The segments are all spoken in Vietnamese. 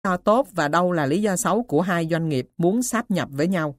do tốt và đâu là lý do xấu của hai doanh nghiệp muốn sáp nhập với nhau.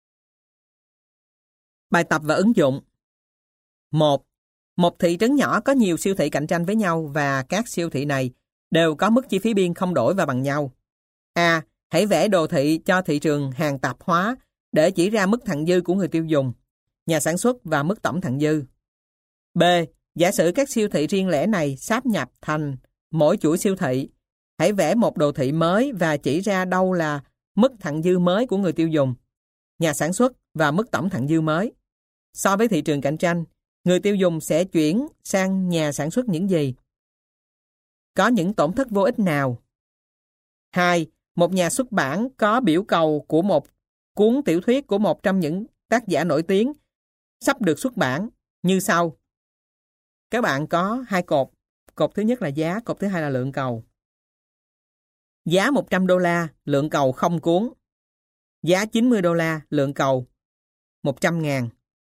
Bài tập và ứng dụng. 1. Một thị trấn nhỏ có nhiều siêu thị cạnh tranh với nhau và các siêu thị này đều có mức chi phí biên không đổi và bằng nhau. A. Hãy vẽ đồ thị cho thị trường hàng tạp hóa để chỉ ra mức thặng dư của người tiêu dùng, nhà sản xuất và mức tổng thặng dư. B. Giả sử các siêu thị riêng lẻ này sáp nhập thành mỗi chuỗi siêu thị. Hãy vẽ một đồ thị mới và chỉ ra đâu là mức thặng dư mới của người tiêu dùng, nhà sản xuất và mức tổng thặng dư mới. So với thị trường cạnh tranh, người tiêu dùng sẽ chuyển sang nhà sản xuất những gì? Có những tổn thất vô ích nào? 2. Một nhà xuất bản có biểu cầu của một cuốn tiểu thuyết của một trong những tác giả nổi tiếng sắp được xuất bản như sau. Các bạn có hai cột. Cột thứ nhất là giá, cột thứ hai là lượng cầu. Giá $100, lượng cầu không cuốn. Giá $90, lượng cầu 100.000.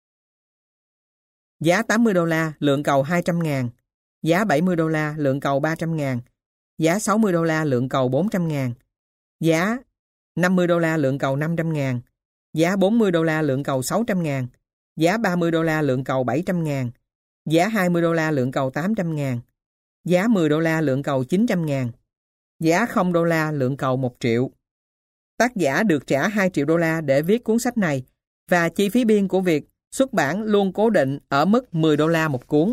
Giá $80, lượng cầu 200.000. Giá $70, lượng cầu 300.000. Giá $60, lượng cầu 400.000. Giá $50, lượng cầu 500.000. Giá $40, lượng cầu 600.000. Giá $30, lượng cầu 700.000. Giá $20, lượng cầu 800.000. Giá $10, lượng cầu 900.000. Giá $0, lượng cầu 1 triệu. Tác giả được trả $2 triệu để viết cuốn sách này và chi phí biên của việc xuất bản luôn cố định ở mức $10 một cuốn.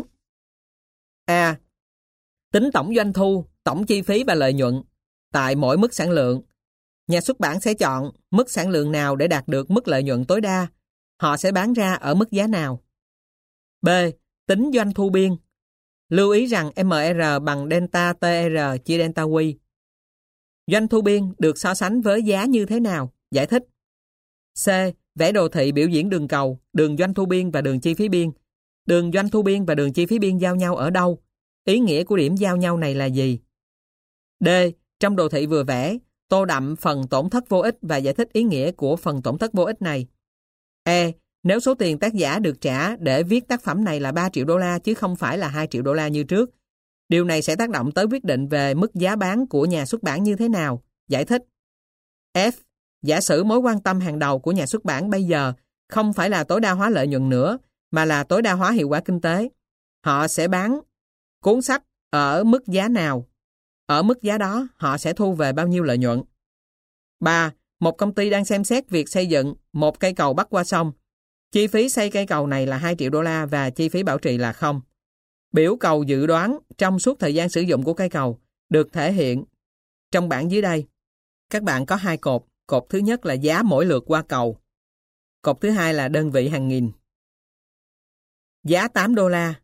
A. Tính tổng doanh thu, tổng chi phí và lợi nhuận tại mỗi mức sản lượng. Nhà xuất bản sẽ chọn mức sản lượng nào để đạt được mức lợi nhuận tối đa. Họ sẽ bán ra ở mức giá nào? B. Tính doanh thu biên. Lưu ý rằng MR bằng delta TR chia delta Q. Doanh thu biên được so sánh với giá như thế nào? Giải thích. C. Vẽ đồ thị biểu diễn đường cầu, đường doanh thu biên và đường chi phí biên. Đường doanh thu biên và đường chi phí biên giao nhau ở đâu? Ý nghĩa của điểm giao nhau này là gì? D. Trong đồ thị vừa vẽ, tô đậm phần tổn thất vô ích và giải thích ý nghĩa của phần tổn thất vô ích này. E. Nếu số tiền tác giả được trả để viết tác phẩm này là $3 triệu chứ không phải là $2 triệu như trước, điều này sẽ tác động tới quyết định về mức giá bán của nhà xuất bản như thế nào? Giải thích. F. Giả sử mối quan tâm hàng đầu của nhà xuất bản bây giờ không phải là tối đa hóa lợi nhuận nữa, mà là tối đa hóa hiệu quả kinh tế. Họ sẽ bán cuốn sách ở mức giá nào? Ở mức giá đó, họ sẽ thu về bao nhiêu lợi nhuận? 3. Một công ty đang xem xét việc xây dựng một cây cầu bắc qua sông. Chi phí xây cây cầu này là $2 triệu và chi phí bảo trì là 0. Biểu cầu dự đoán trong suốt thời gian sử dụng của cây cầu được thể hiện trong bảng dưới đây. Các bạn có hai cột. Cột thứ nhất là giá mỗi lượt qua cầu. Cột thứ hai là đơn vị hàng nghìn. Giá $8.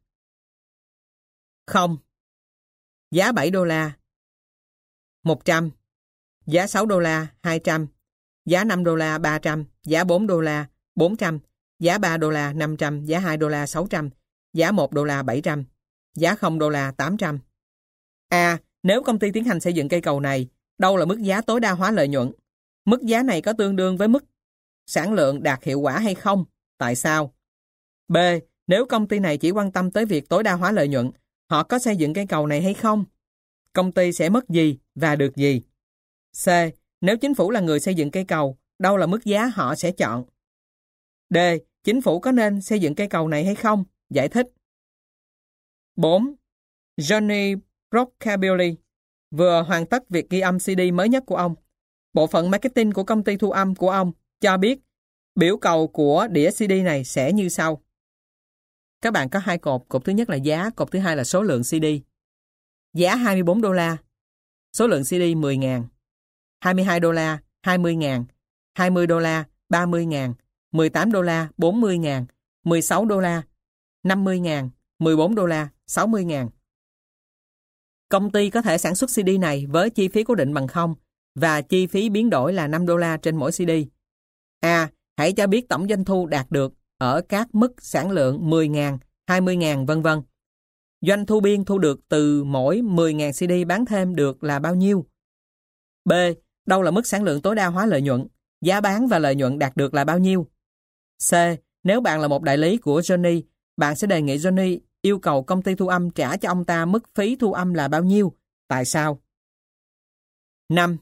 0. Giá $7. 100. Giá $6. 200. Giá $5. 300. Giá $4. 400. Giá $3. 500. Giá $2. 600. Giá $1. 700. Giá $0. 800. A. Nếu công ty tiến hành xây dựng cây cầu này, đâu là mức giá tối đa hóa lợi nhuận? Mức giá này có tương đương với mức sản lượng đạt hiệu quả hay không? Tại sao? B. Nếu công ty này chỉ quan tâm tới việc tối đa hóa lợi nhuận, họ có xây dựng cây cầu này hay không? Công ty sẽ mất gì và được gì? C. Nếu chính phủ là người xây dựng cây cầu, đâu là mức giá họ sẽ chọn? D. Chính phủ có nên xây dựng cây cầu này hay không? Giải thích. 4. Johnny Brockabili vừa hoàn tất việc ghi âm CD mới nhất của ông. Bộ phận marketing của công ty thu âm của ông cho biết biểu cầu của đĩa CD này sẽ như sau. Các bạn có hai cột. Cột thứ nhất là giá, cột thứ hai là số lượng CD. Giá $24. Số lượng CD 10.000. $22, 20.000. $20, 30.000. $18, 40.000. $16, 50.000. $14, 60.000. Công ty có thể sản xuất CD này với chi phí cố định bằng 0 và chi phí biến đổi là $5 trên mỗi CD. A. Hãy cho biết tổng doanh thu đạt được ở các mức sản lượng 10.000, 20.000 v.v. Doanh thu biên thu được từ mỗi 10.000 CD bán thêm được là bao nhiêu? B. Đâu là mức sản lượng tối đa hóa lợi nhuận? Giá bán và lợi nhuận đạt được là bao nhiêu? C. Nếu bạn là một đại lý của Johnny, bạn sẽ đề nghị Johnny yêu cầu công ty thu âm trả cho ông ta mức phí thu âm là bao nhiêu? Tại sao? 5.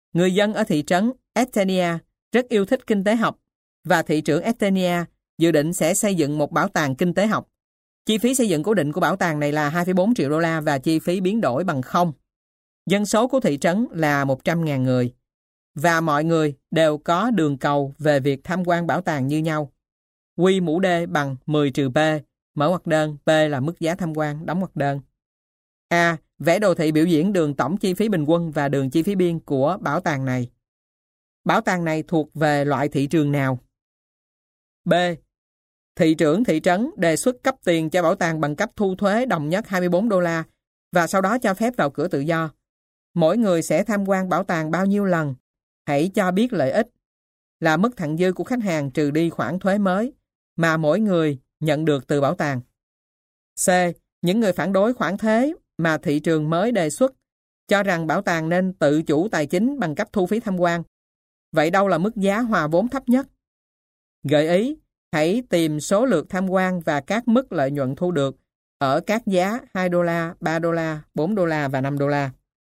Người dân ở thị trấn Eternia rất yêu thích kinh tế học và thị trưởng Eternia dự định sẽ xây dựng một bảo tàng kinh tế học. Chi phí xây dựng cố định của bảo tàng này là 2,4 triệu đô la và chi phí biến đổi bằng không. Dân số của thị trấn là 100.000 người và mọi người đều có đường cầu về việc tham quan bảo tàng như nhau. Quy mũ D bằng 10 trừ P, mở ngoặc đơn, P là mức giá tham quan, đóng ngoặc đơn. A. Vẽ đồ thị biểu diễn đường tổng chi phí bình quân và đường chi phí biên của bảo tàng này. Bảo tàng này thuộc về loại thị trường nào? B. Thị trưởng thị trấn đề xuất cấp tiền cho bảo tàng bằng cách thu thuế đồng nhất 24 đô la và sau đó cho phép vào cửa tự do. Mỗi người sẽ tham quan bảo tàng bao nhiêu lần? Hãy cho biết lợi ích là mức thặng dư của khách hàng trừ đi khoản thuế mới mà mỗi người nhận được từ bảo tàng. C. Những người phản đối khoản thuế mà thị trường mới đề xuất cho rằng bảo tàng nên tự chủ tài chính bằng cách thu phí tham quan. Vậy đâu là mức giá hòa vốn thấp nhất? Gợi ý, hãy tìm số lượt tham quan và các mức lợi nhuận thu được ở các giá 2 đô la, 3 đô la, 4 đô la và 5 đô la.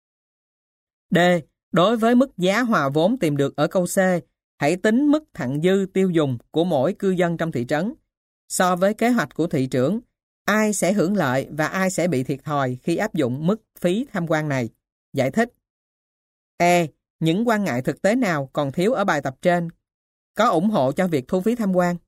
D. Đối với mức giá hòa vốn tìm được ở câu C, hãy tính mức thặng dư tiêu dùng của mỗi cư dân trong thị trấn. So với kế hoạch của thị trưởng, ai sẽ hưởng lợi và ai sẽ bị thiệt thòi khi áp dụng mức phí tham quan này? Giải thích. E. Những quan ngại thực tế nào còn thiếu ở bài tập trên có ủng hộ cho việc thu phí tham quan?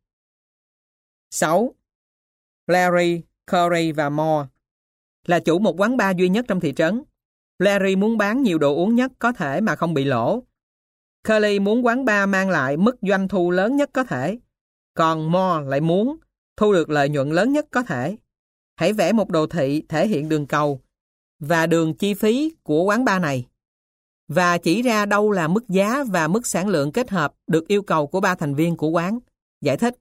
6. Larry, Corey và Moore là chủ một quán bar duy nhất trong thị trấn. Larry muốn bán nhiều đồ uống nhất có thể mà không bị lỗ. Curly muốn quán bar mang lại mức doanh thu lớn nhất có thể. Còn Moore lại muốn thu được lợi nhuận lớn nhất có thể. Hãy vẽ một đồ thị thể hiện đường cầu và đường chi phí của quán bar này và chỉ ra đâu là mức giá và mức sản lượng kết hợp được yêu cầu của 3 thành viên của quán. Giải thích.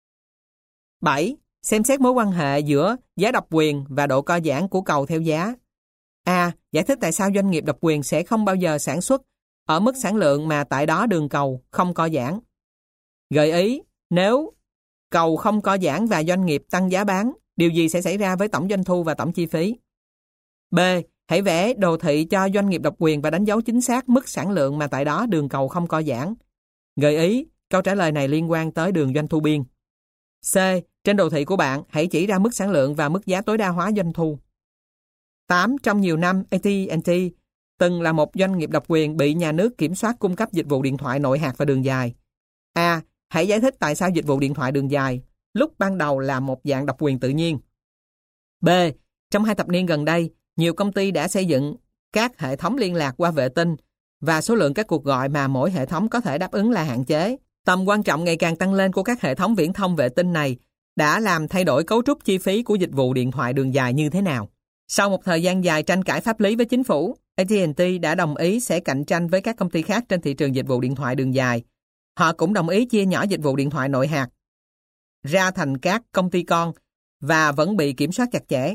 7. Xem xét mối quan hệ giữa giá độc quyền và độ co giãn của cầu theo giá. A. Giải thích tại sao doanh nghiệp độc quyền sẽ không bao giờ sản xuất ở mức sản lượng mà tại đó đường cầu không co giãn. Gợi ý, nếu cầu không co giãn và doanh nghiệp tăng giá bán, điều gì sẽ xảy ra với tổng doanh thu và tổng chi phí? B. Hãy vẽ đồ thị cho doanh nghiệp độc quyền và đánh dấu chính xác mức sản lượng mà tại đó đường cầu không co giãn. Gợi ý, câu trả lời này liên quan tới đường doanh thu biên. C. Trên đồ thị của bạn, hãy chỉ ra mức sản lượng và mức giá tối đa hóa doanh thu. 8. Trong nhiều năm, AT&T từng là một doanh nghiệp độc quyền bị nhà nước kiểm soát cung cấp dịch vụ điện thoại nội hạt và đường dài. A. Hãy giải thích tại sao dịch vụ điện thoại đường dài lúc ban đầu là một dạng độc quyền tự nhiên. B. Trong 2 thập niên gần đây, nhiều công ty đã xây dựng các hệ thống liên lạc qua vệ tinh và số lượng các cuộc gọi mà mỗi hệ thống có thể đáp ứng là hạn chế. Tầm quan trọng ngày càng tăng lên của các hệ thống viễn thông vệ tinh này đã làm thay đổi cấu trúc chi phí của dịch vụ điện thoại đường dài như thế nào. Sau một thời gian dài tranh cãi pháp lý với chính phủ, AT&T đã đồng ý sẽ cạnh tranh với các công ty khác trên thị trường dịch vụ điện thoại đường dài. Họ cũng đồng ý chia nhỏ dịch vụ điện thoại nội hạt ra thành các công ty con và vẫn bị kiểm soát chặt chẽ.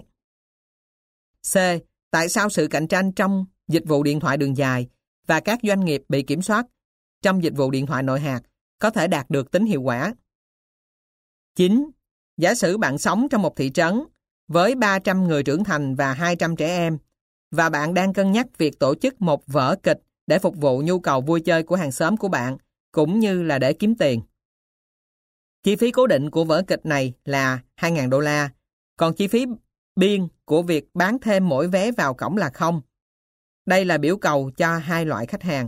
C. Tại sao sự cạnh tranh trong dịch vụ điện thoại đường dài và các doanh nghiệp bị kiểm soát trong dịch vụ điện thoại nội hạt có thể đạt được tính hiệu quả? 9. Giả sử bạn sống trong một thị trấn với 300 người trưởng thành và 200 trẻ em và bạn đang cân nhắc việc tổ chức một vở kịch để phục vụ nhu cầu vui chơi của hàng xóm của bạn cũng như là để kiếm tiền. Chi phí cố định của vở kịch này là 2.000 đô la, còn chi phí biên của việc bán thêm mỗi vé vào cổng là 0. Đây là biểu cầu cho 2 loại khách hàng.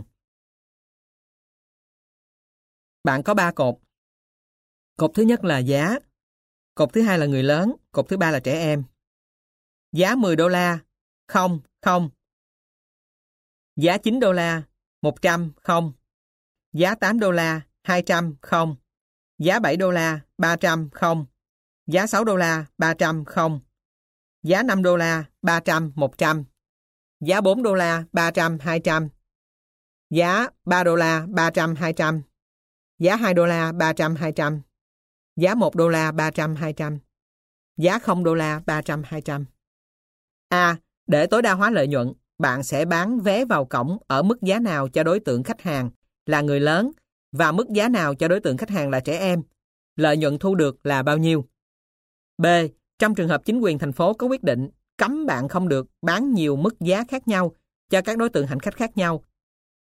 Bạn có 3 cột. Cột thứ nhất là giá, cột thứ hai là người lớn, cột thứ ba là trẻ em. Giá 10 đô la, 0, 0. Giá 9 đô la, 100, 0. Giá 8 đô la, 200, 0. Giá 7 đô la, 300, 0. Giá 6 đô la, 300, 0. Giá 5 đô la, 300, 100. Giá 4 đô la, 300, 200. Giá 3 đô la, 300, 200. Giá 2 đô la, 300, 200. Giá 1 đô la, 300, 200. Giá 0 đô la, 300, 200. A. Để tối đa hóa lợi nhuận, bạn sẽ bán vé vào cổng ở mức giá nào cho đối tượng khách hàng là người lớn và mức giá nào cho đối tượng khách hàng là trẻ em. Lợi nhuận thu được là bao nhiêu? B. Trong trường hợp chính quyền thành phố có quyết định cấm bạn không được bán nhiều mức giá khác nhau cho các đối tượng hành khách khác nhau,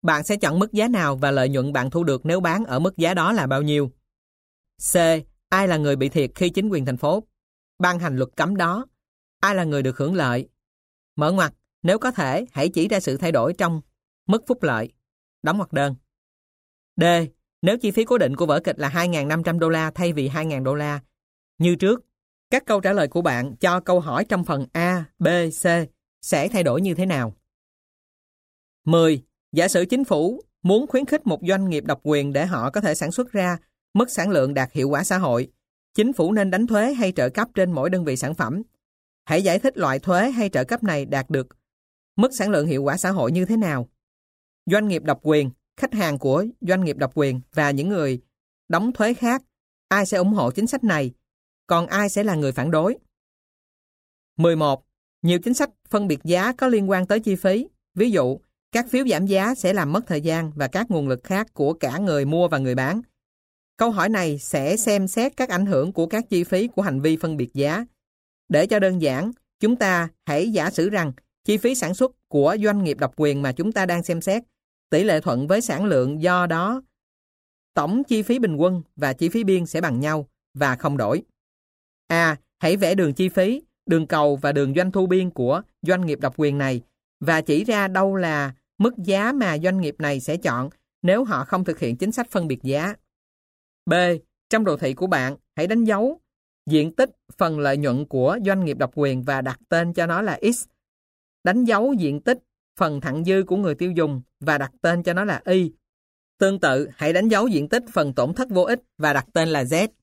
Bạn sẽ chọn mức giá nào và lợi nhuận bạn thu được nếu bán ở mức giá đó là bao nhiêu? C. Ai là người bị thiệt khi chính quyền thành phố ban hành luật cấm đó? Ai là người được hưởng lợi? Mở ngoặc, nếu có thể, hãy chỉ ra sự thay đổi trong mức phúc lợi. Đóng ngoặc đơn. D. Nếu chi phí cố định của vở kịch là 2.500 đô la thay vì 2.000 đô la, như trước, các câu trả lời của bạn cho câu hỏi trong phần A, B, C sẽ thay đổi như thế nào? 10. Giả sử chính phủ muốn khuyến khích một doanh nghiệp độc quyền để họ có thể sản xuất ra mức sản lượng đạt hiệu quả xã hội, chính phủ nên đánh thuế hay trợ cấp trên mỗi đơn vị sản phẩm. Hãy giải thích loại thuế hay trợ cấp này đạt được mức sản lượng hiệu quả xã hội như thế nào? Doanh nghiệp độc quyền, khách hàng của doanh nghiệp độc quyền và những người đóng thuế khác, ai sẽ ủng hộ chính sách này? Còn ai sẽ là người phản đối? 11. Nhiều chính sách phân biệt giá có liên quan tới chi phí. Ví dụ, các phiếu giảm giá sẽ làm mất thời gian và các nguồn lực khác của cả người mua và người bán. Câu hỏi này sẽ xem xét các ảnh hưởng của các chi phí của hành vi phân biệt giá. Để cho đơn giản, chúng ta hãy giả sử rằng chi phí sản xuất của doanh nghiệp độc quyền mà chúng ta đang xem xét tỷ lệ thuận với sản lượng, do đó tổng chi phí bình quân và chi phí biên sẽ bằng nhau và không đổi. A. Hãy vẽ đường chi phí, đường cầu và đường doanh thu biên của doanh nghiệp độc quyền này và chỉ ra đâu là mức giá mà doanh nghiệp này sẽ chọn nếu họ không thực hiện chính sách phân biệt giá. B. Trong đồ thị của bạn, hãy đánh dấu diện tích phần lợi nhuận của doanh nghiệp độc quyền và đặt tên cho nó là X. Đánh dấu diện tích phần thặng dư của người tiêu dùng và đặt tên cho nó là Y. Tương tự, hãy đánh dấu diện tích phần tổn thất vô ích và đặt tên là Z.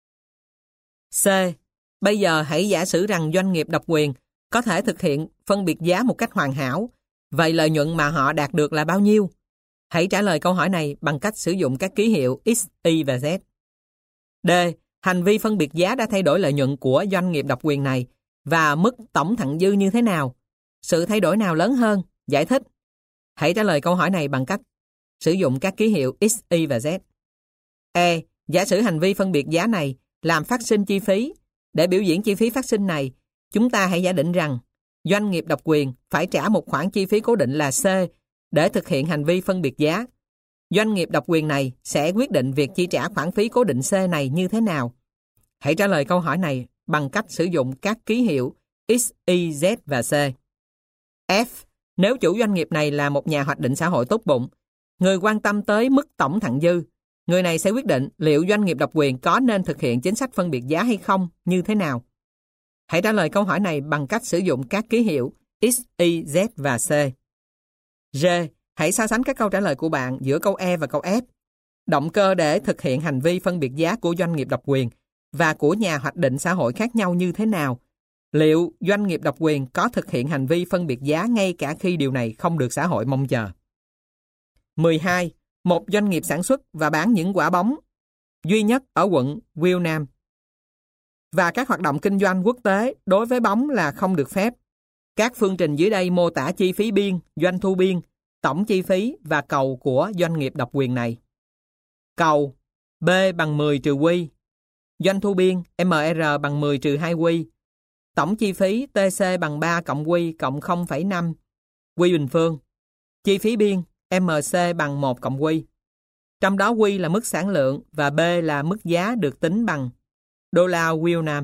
C. Bây giờ hãy giả sử rằng doanh nghiệp độc quyền có thể thực hiện phân biệt giá một cách hoàn hảo. Vậy lợi nhuận mà họ đạt được là bao nhiêu? Hãy trả lời câu hỏi này bằng cách sử dụng các ký hiệu X, Y và Z. D. Hành vi phân biệt giá đã thay đổi lợi nhuận của doanh nghiệp độc quyền này và mức tổng thặng dư như thế nào? Sự thay đổi nào lớn hơn? Giải thích. Hãy trả lời câu hỏi này bằng cách sử dụng các ký hiệu X, Y và Z. E. Giả sử hành vi phân biệt giá này làm phát sinh chi phí. Để biểu diễn chi phí phát sinh này, chúng ta hãy giả định rằng doanh nghiệp độc quyền phải trả một khoản chi phí cố định là C để thực hiện hành vi phân biệt giá. Doanh nghiệp độc quyền này sẽ quyết định việc chi trả khoản phí cố định C này như thế nào? Hãy trả lời câu hỏi này bằng cách sử dụng các ký hiệu X, Y, Z và C. F. Nếu chủ doanh nghiệp này là một nhà hoạch định xã hội tốt bụng, người quan tâm tới mức tổng thặng dư, người này sẽ quyết định liệu doanh nghiệp độc quyền có nên thực hiện chính sách phân biệt giá hay không như thế nào. Hãy trả lời câu hỏi này bằng cách sử dụng các ký hiệu X, Y, Z và C. G. Hãy so sánh các câu trả lời của bạn giữa câu E và câu F. Động cơ để thực hiện hành vi phân biệt giá của doanh nghiệp độc quyền và của nhà hoạch định xã hội khác nhau như thế nào? Liệu doanh nghiệp độc quyền có thực hiện hành vi phân biệt giá ngay cả khi điều này không được xã hội mong chờ? 12. Một doanh nghiệp sản xuất và bán những quả bóng duy nhất ở quận Wilnam. Và các hoạt động kinh doanh quốc tế đối với bóng là không được phép. Các phương trình dưới đây mô tả chi phí biên, doanh thu biên, tổng chi phí và cầu của doanh nghiệp độc quyền này. Cầu B bằng 10 trừ Q. Doanh thu biên MR bằng 10 trừ 2Q. Tổng chi phí TC bằng 3 cộng Q cộng 0,5 Q bình phương. Chi phí biên MC bằng 1 cộng Q. Trong đó Q là mức sản lượng và B là mức giá được tính bằng đô la Wilnam.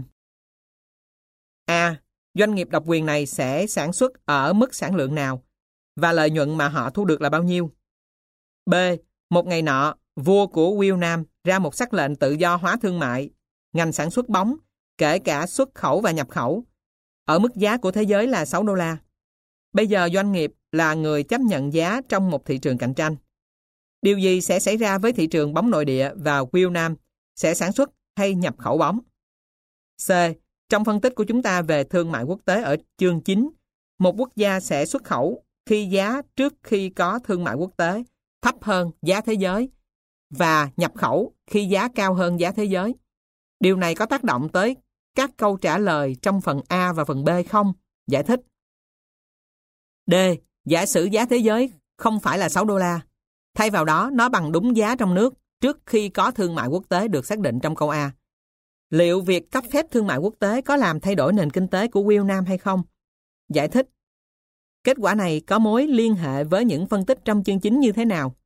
A. Doanh nghiệp độc quyền này sẽ sản xuất ở mức sản lượng nào và lợi nhuận mà họ thu được là bao nhiêu? B. Một ngày nọ, vua của Wilnam ra một sắc lệnh tự do hóa thương mại, ngành sản xuất bóng, kể cả xuất khẩu và nhập khẩu, ở mức giá của thế giới là 6 đô la. Bây giờ doanh nghiệp là người chấp nhận giá trong một thị trường cạnh tranh. Điều gì sẽ xảy ra với thị trường bóng nội địa và Wilnam sẽ sản xuất hay nhập khẩu bóng? C. Trong phân tích của chúng ta về thương mại quốc tế ở chương 9, một quốc gia sẽ xuất khẩu khi giá trước khi có thương mại quốc tế thấp hơn giá thế giới và nhập khẩu khi giá cao hơn giá thế giới. Điều này có tác động tới các câu trả lời trong phần A và phần B không? Giải thích. D. Giả sử giá thế giới không phải là 6 đô la. Thay vào đó, nó bằng đúng giá trong nước trước khi có thương mại quốc tế được xác định trong câu A. Liệu việc cấp phép thương mại quốc tế có làm thay đổi nền kinh tế của Wilnam hay không? Giải thích. Kết quả này có mối liên hệ với những phân tích trong chương 9 như thế nào?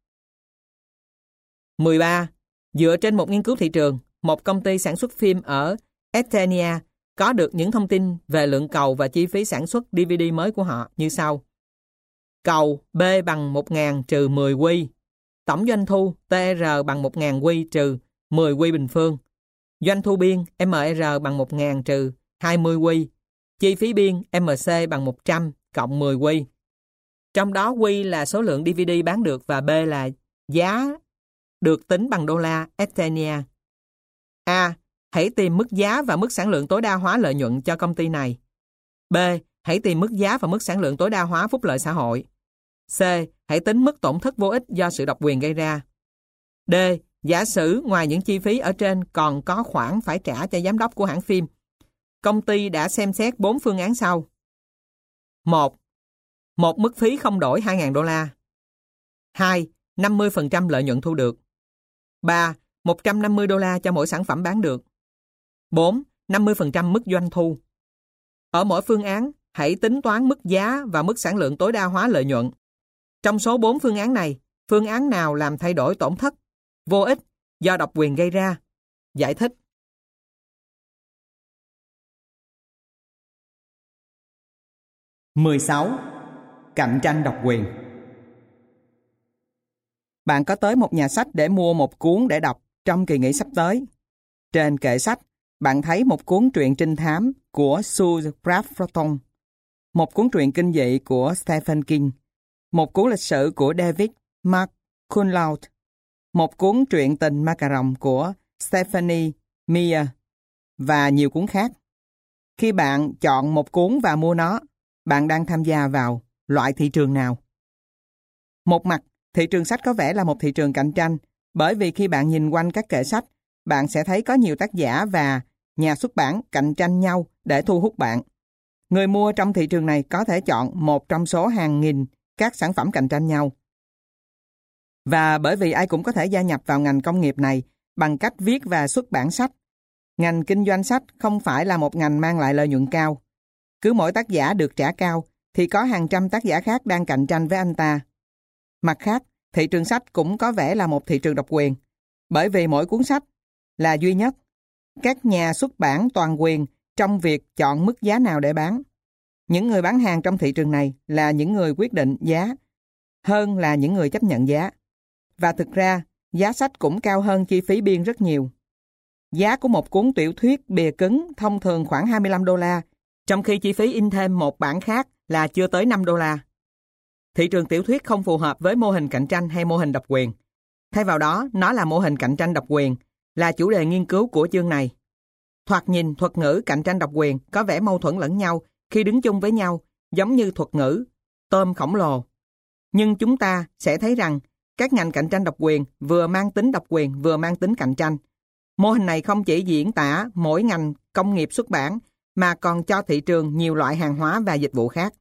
13. Dựa trên một nghiên cứu thị trường, một công ty sản xuất phim ở Estonia có được những thông tin về lượng cầu và chi phí sản xuất DVD mới của họ như sau. Cầu B bằng 1.000 trừ 10 quy. Tổng doanh thu TR bằng 1.000 quy trừ 10 quy bình phương. Doanh thu biên MR bằng 1.000 trừ 20 quy. Chi phí biên MC bằng 100 cộng 10 quy. Trong đó quy là số lượng DVD bán được và B là giá được tính bằng đô la Estonia. A. Hãy tìm mức giá và mức sản lượng tối đa hóa lợi nhuận cho công ty này. B. Hãy tìm mức giá và mức sản lượng tối đa hóa phúc lợi xã hội. C. Hãy tính mức tổn thất vô ích do sự độc quyền gây ra. D. Giả sử ngoài những chi phí ở trên còn có khoản phải trả cho giám đốc của hãng phim. Công ty đã xem xét 4 phương án sau. 1. Một mức phí không đổi 2.000 đô la. 2. 50% lợi nhuận thu được. 3. 150 đô la cho mỗi sản phẩm bán được. 4. 50% mức doanh thu. Ở mỗi phương án, hãy tính toán mức giá và mức sản lượng tối đa hóa lợi nhuận. Trong số 4 phương án này, phương án nào làm thay đổi tổn thất vô ích do độc quyền gây ra? Giải thích. (16) Cạnh tranh độc quyền. Bạn có tới một nhà sách để mua một cuốn để đọc trong kỳ nghỉ sắp tới. Trên kệ sách, bạn thấy một cuốn truyện trinh thám của Sue Grafton, một cuốn truyện kinh dị của Stephen King, một cuốn lịch sử của David Mark Kunlaut, một cuốn truyện tình ma cà rồng của Stephanie Meyer và nhiều cuốn khác. Khi bạn chọn một cuốn và mua nó, bạn đang tham gia vào loại thị trường nào? Một mặt, thị trường sách có vẻ là một thị trường cạnh tranh, bởi vì khi bạn nhìn quanh các kệ sách, bạn sẽ thấy có nhiều tác giả và nhà xuất bản cạnh tranh nhau để thu hút bạn. Người mua trong thị trường này có thể chọn một trong số hàng nghìn các sản phẩm cạnh tranh nhau. Và bởi vì ai cũng có thể gia nhập vào ngành công nghiệp này bằng cách viết và xuất bản sách, ngành kinh doanh sách không phải là một ngành mang lại lợi nhuận cao. Cứ mỗi tác giả được trả cao thì có hàng trăm tác giả khác đang cạnh tranh với anh ta. Mặt khác, thị trường sách cũng có vẻ là một thị trường độc quyền, bởi vì mỗi cuốn sách là duy nhất. Các nhà xuất bản toàn quyền trong việc chọn mức giá nào để bán. Những người bán hàng trong thị trường này là những người quyết định giá hơn là những người chấp nhận giá. Và thực ra, giá sách cũng cao hơn chi phí biên rất nhiều. Giá của một cuốn tiểu thuyết bìa cứng thông thường khoảng 25 đô la, trong khi chi phí in thêm một bản khác là chưa tới 5 đô la. Thị trường tiểu thuyết không phù hợp với mô hình cạnh tranh hay mô hình độc quyền. Thay vào đó, nó là mô hình cạnh tranh độc quyền, là chủ đề nghiên cứu của chương này. Thoạt nhìn, thuật ngữ cạnh tranh độc quyền có vẻ mâu thuẫn lẫn nhau khi đứng chung với nhau, giống như thuật ngữ tôm khổng lồ. Nhưng chúng ta sẽ thấy rằng các ngành cạnh tranh độc quyền vừa mang tính độc quyền vừa mang tính cạnh tranh. Mô hình này không chỉ diễn tả mỗi ngành công nghiệp xuất bản, mà còn cho thị trường nhiều loại hàng hóa và dịch vụ khác.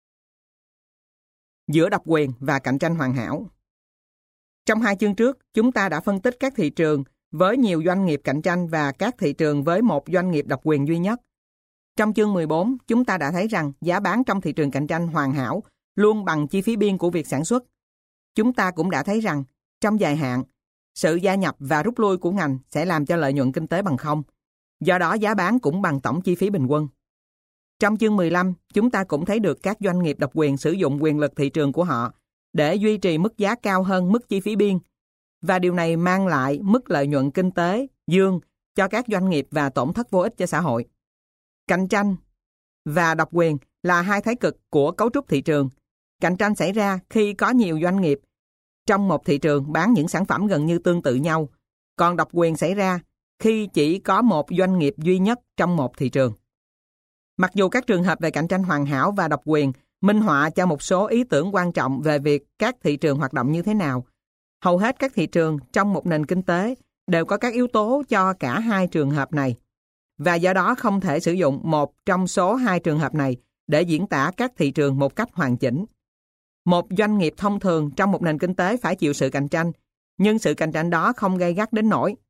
Giữa độc quyền và cạnh tranh hoàn hảo. Trong 2 chương trước, chúng ta đã phân tích các thị trường với nhiều doanh nghiệp cạnh tranh và các thị trường với một doanh nghiệp độc quyền duy nhất. Trong chương 14, chúng ta đã thấy rằng giá bán trong thị trường cạnh tranh hoàn hảo luôn bằng chi phí biên của việc sản xuất. Chúng ta cũng đã thấy rằng, trong dài hạn, sự gia nhập và rút lui của ngành sẽ làm cho lợi nhuận kinh tế bằng không. Do đó giá bán cũng bằng tổng chi phí bình quân. Trong chương 15, chúng ta cũng thấy được các doanh nghiệp độc quyền sử dụng quyền lực thị trường của họ để duy trì mức giá cao hơn mức chi phí biên. Và điều này mang lại mức lợi nhuận kinh tế dương cho các doanh nghiệp và tổn thất vô ích cho xã hội. Cạnh tranh và độc quyền là 2 thái cực của cấu trúc thị trường. Cạnh tranh xảy ra khi có nhiều doanh nghiệp trong một thị trường bán những sản phẩm gần như tương tự nhau, còn độc quyền xảy ra khi chỉ có một doanh nghiệp duy nhất trong một thị trường. Mặc dù các trường hợp về cạnh tranh hoàn hảo và độc quyền minh họa cho một số ý tưởng quan trọng về việc các thị trường hoạt động như thế nào, hầu hết các thị trường trong một nền kinh tế đều có các yếu tố cho cả 2 trường hợp này, và do đó không thể sử dụng một trong số 2 trường hợp này để diễn tả các thị trường một cách hoàn chỉnh. Một doanh nghiệp thông thường trong một nền kinh tế phải chịu sự cạnh tranh, nhưng sự cạnh tranh đó không gay gắt đến nỗi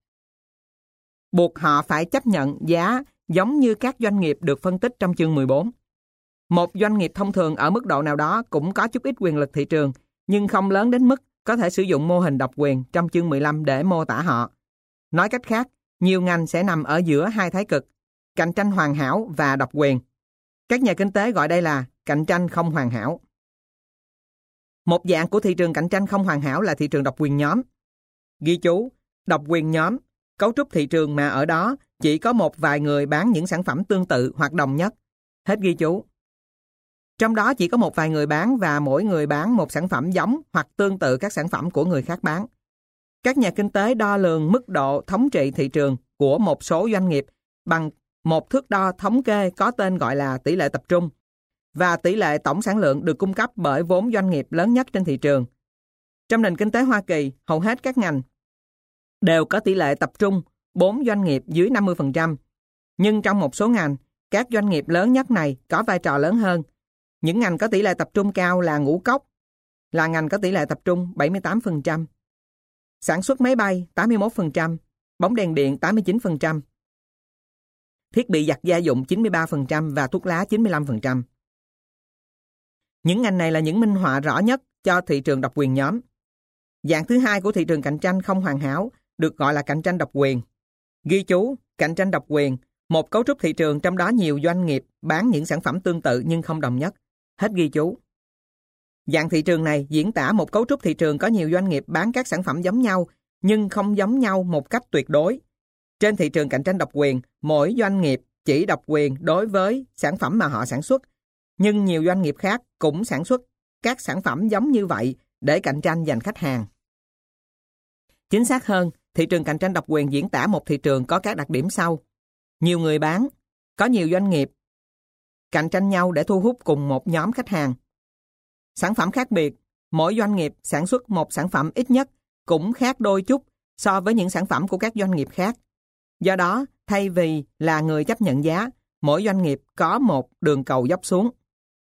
buộc họ phải chấp nhận giá giống như các doanh nghiệp được phân tích trong chương 14. Một doanh nghiệp thông thường ở mức độ nào đó cũng có chút ít quyền lực thị trường, nhưng không lớn đến mức có thể sử dụng mô hình độc quyền trong chương 15 để mô tả họ. Nói cách khác, nhiều ngành sẽ nằm ở giữa hai thái cực, cạnh tranh hoàn hảo và độc quyền. Các nhà kinh tế gọi đây là cạnh tranh không hoàn hảo. Một dạng của thị trường cạnh tranh không hoàn hảo là thị trường độc quyền nhóm. Ghi chú, độc quyền nhóm, cấu trúc thị trường mà ở đó chỉ có một vài người bán những sản phẩm tương tự hoặc đồng nhất. Hết ghi chú. Trong đó chỉ có một vài người bán và mỗi người bán một sản phẩm giống hoặc tương tự các sản phẩm của người khác bán. Các nhà kinh tế đo lường mức độ thống trị thị trường của một số doanh nghiệp bằng một thước đo thống kê có tên gọi là tỷ lệ tập trung, và tỷ lệ tổng sản lượng được cung cấp bởi vốn doanh nghiệp lớn nhất trên thị trường. Trong nền kinh tế Hoa Kỳ, hầu hết các ngành đều có tỷ lệ tập trung 4 doanh nghiệp dưới 50%, nhưng trong một số ngành, các doanh nghiệp lớn nhất này có vai trò lớn hơn. Những ngành có tỷ lệ tập trung cao là ngũ cốc, là ngành có tỷ lệ tập trung 78%, sản xuất máy bay 81%, bóng đèn điện 89%, thiết bị giặt gia dụng 93% và thuốc lá 95%. Những ngành này là những minh họa rõ nhất cho thị trường độc quyền nhóm. Dạng thứ hai của thị trường cạnh tranh không hoàn hảo được gọi là cạnh tranh độc quyền. Ghi chú, cạnh tranh độc quyền, một cấu trúc thị trường trong đó nhiều doanh nghiệp bán những sản phẩm tương tự nhưng không đồng nhất. Hết ghi chú. Dạng thị trường này diễn tả một cấu trúc thị trường có nhiều doanh nghiệp bán các sản phẩm giống nhau nhưng không giống nhau một cách tuyệt đối. Trên thị trường cạnh tranh độc quyền, mỗi doanh nghiệp chỉ độc quyền đối với sản phẩm mà họ sản xuất, nhưng nhiều doanh nghiệp khác cũng sản xuất các sản phẩm giống như vậy để cạnh tranh giành khách hàng. Chính xác hơn, thị trường cạnh tranh độc quyền diễn tả một thị trường có các đặc điểm sau. Nhiều người bán, có nhiều doanh nghiệp cạnh tranh nhau để thu hút cùng một nhóm khách hàng. Sản phẩm khác biệt, mỗi doanh nghiệp sản xuất một sản phẩm ít nhất cũng khác đôi chút so với những sản phẩm của các doanh nghiệp khác. Do đó, thay vì là người chấp nhận giá, mỗi doanh nghiệp có một đường cầu dốc xuống.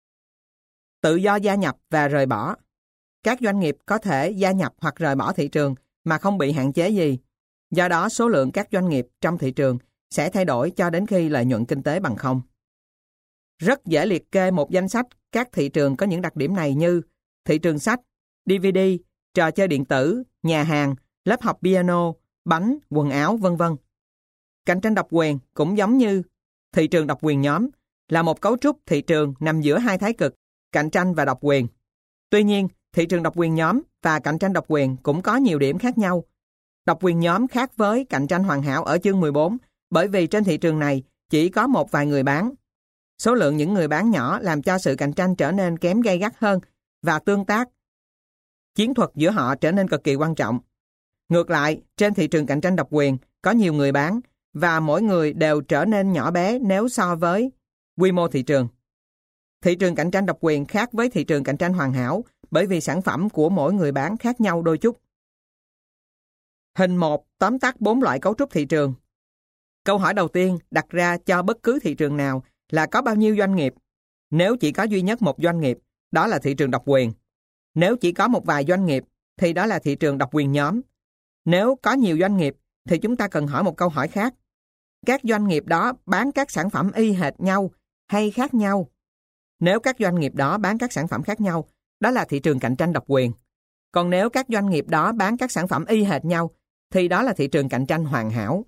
Tự do gia nhập và rời bỏ. Các doanh nghiệp có thể gia nhập hoặc rời bỏ thị trường mà không bị hạn chế gì. Do đó, số lượng các doanh nghiệp trong thị trường sẽ thay đổi cho đến khi lợi nhuận kinh tế bằng không. Rất dễ liệt kê một danh sách các thị trường có những đặc điểm này như thị trường sách, DVD, trò chơi điện tử, nhà hàng, lớp học piano, bánh, quần áo, vân vân. Cạnh tranh độc quyền cũng giống như thị trường độc quyền nhóm, là một cấu trúc thị trường nằm giữa hai thái cực, cạnh tranh và độc quyền. Tuy nhiên, thị trường độc quyền nhóm và cạnh tranh độc quyền cũng có nhiều điểm khác nhau. Độc quyền nhóm khác với cạnh tranh hoàn hảo ở chương 14, bởi vì trên thị trường này chỉ có một vài người bán. Số lượng những người bán nhỏ làm cho sự cạnh tranh trở nên kém gay gắt hơn và tương tác chiến thuật giữa họ trở nên cực kỳ quan trọng. Ngược lại, trên thị trường cạnh tranh độc quyền có nhiều người bán và mỗi người đều trở nên nhỏ bé nếu so với quy mô thị trường. Thị trường cạnh tranh độc quyền khác với thị trường cạnh tranh hoàn hảo bởi vì sản phẩm của mỗi người bán khác nhau đôi chút. Hình 1 tóm tắt 4 loại cấu trúc thị trường. Câu hỏi đầu tiên đặt ra cho bất cứ thị trường nào là có bao nhiêu doanh nghiệp. Nếu chỉ có duy nhất một doanh nghiệp, đó là thị trường độc quyền. Nếu chỉ có một vài doanh nghiệp, thì đó là thị trường độc quyền nhóm. Nếu có nhiều doanh nghiệp, thì chúng ta cần hỏi một câu hỏi khác. Các doanh nghiệp đó bán các sản phẩm y hệt nhau hay khác nhau? Nếu các doanh nghiệp đó bán các sản phẩm khác nhau, đó là thị trường cạnh tranh độc quyền. Còn nếu các doanh nghiệp đó bán các sản phẩm y hệt nhau, thì đó là thị trường cạnh tranh hoàn hảo.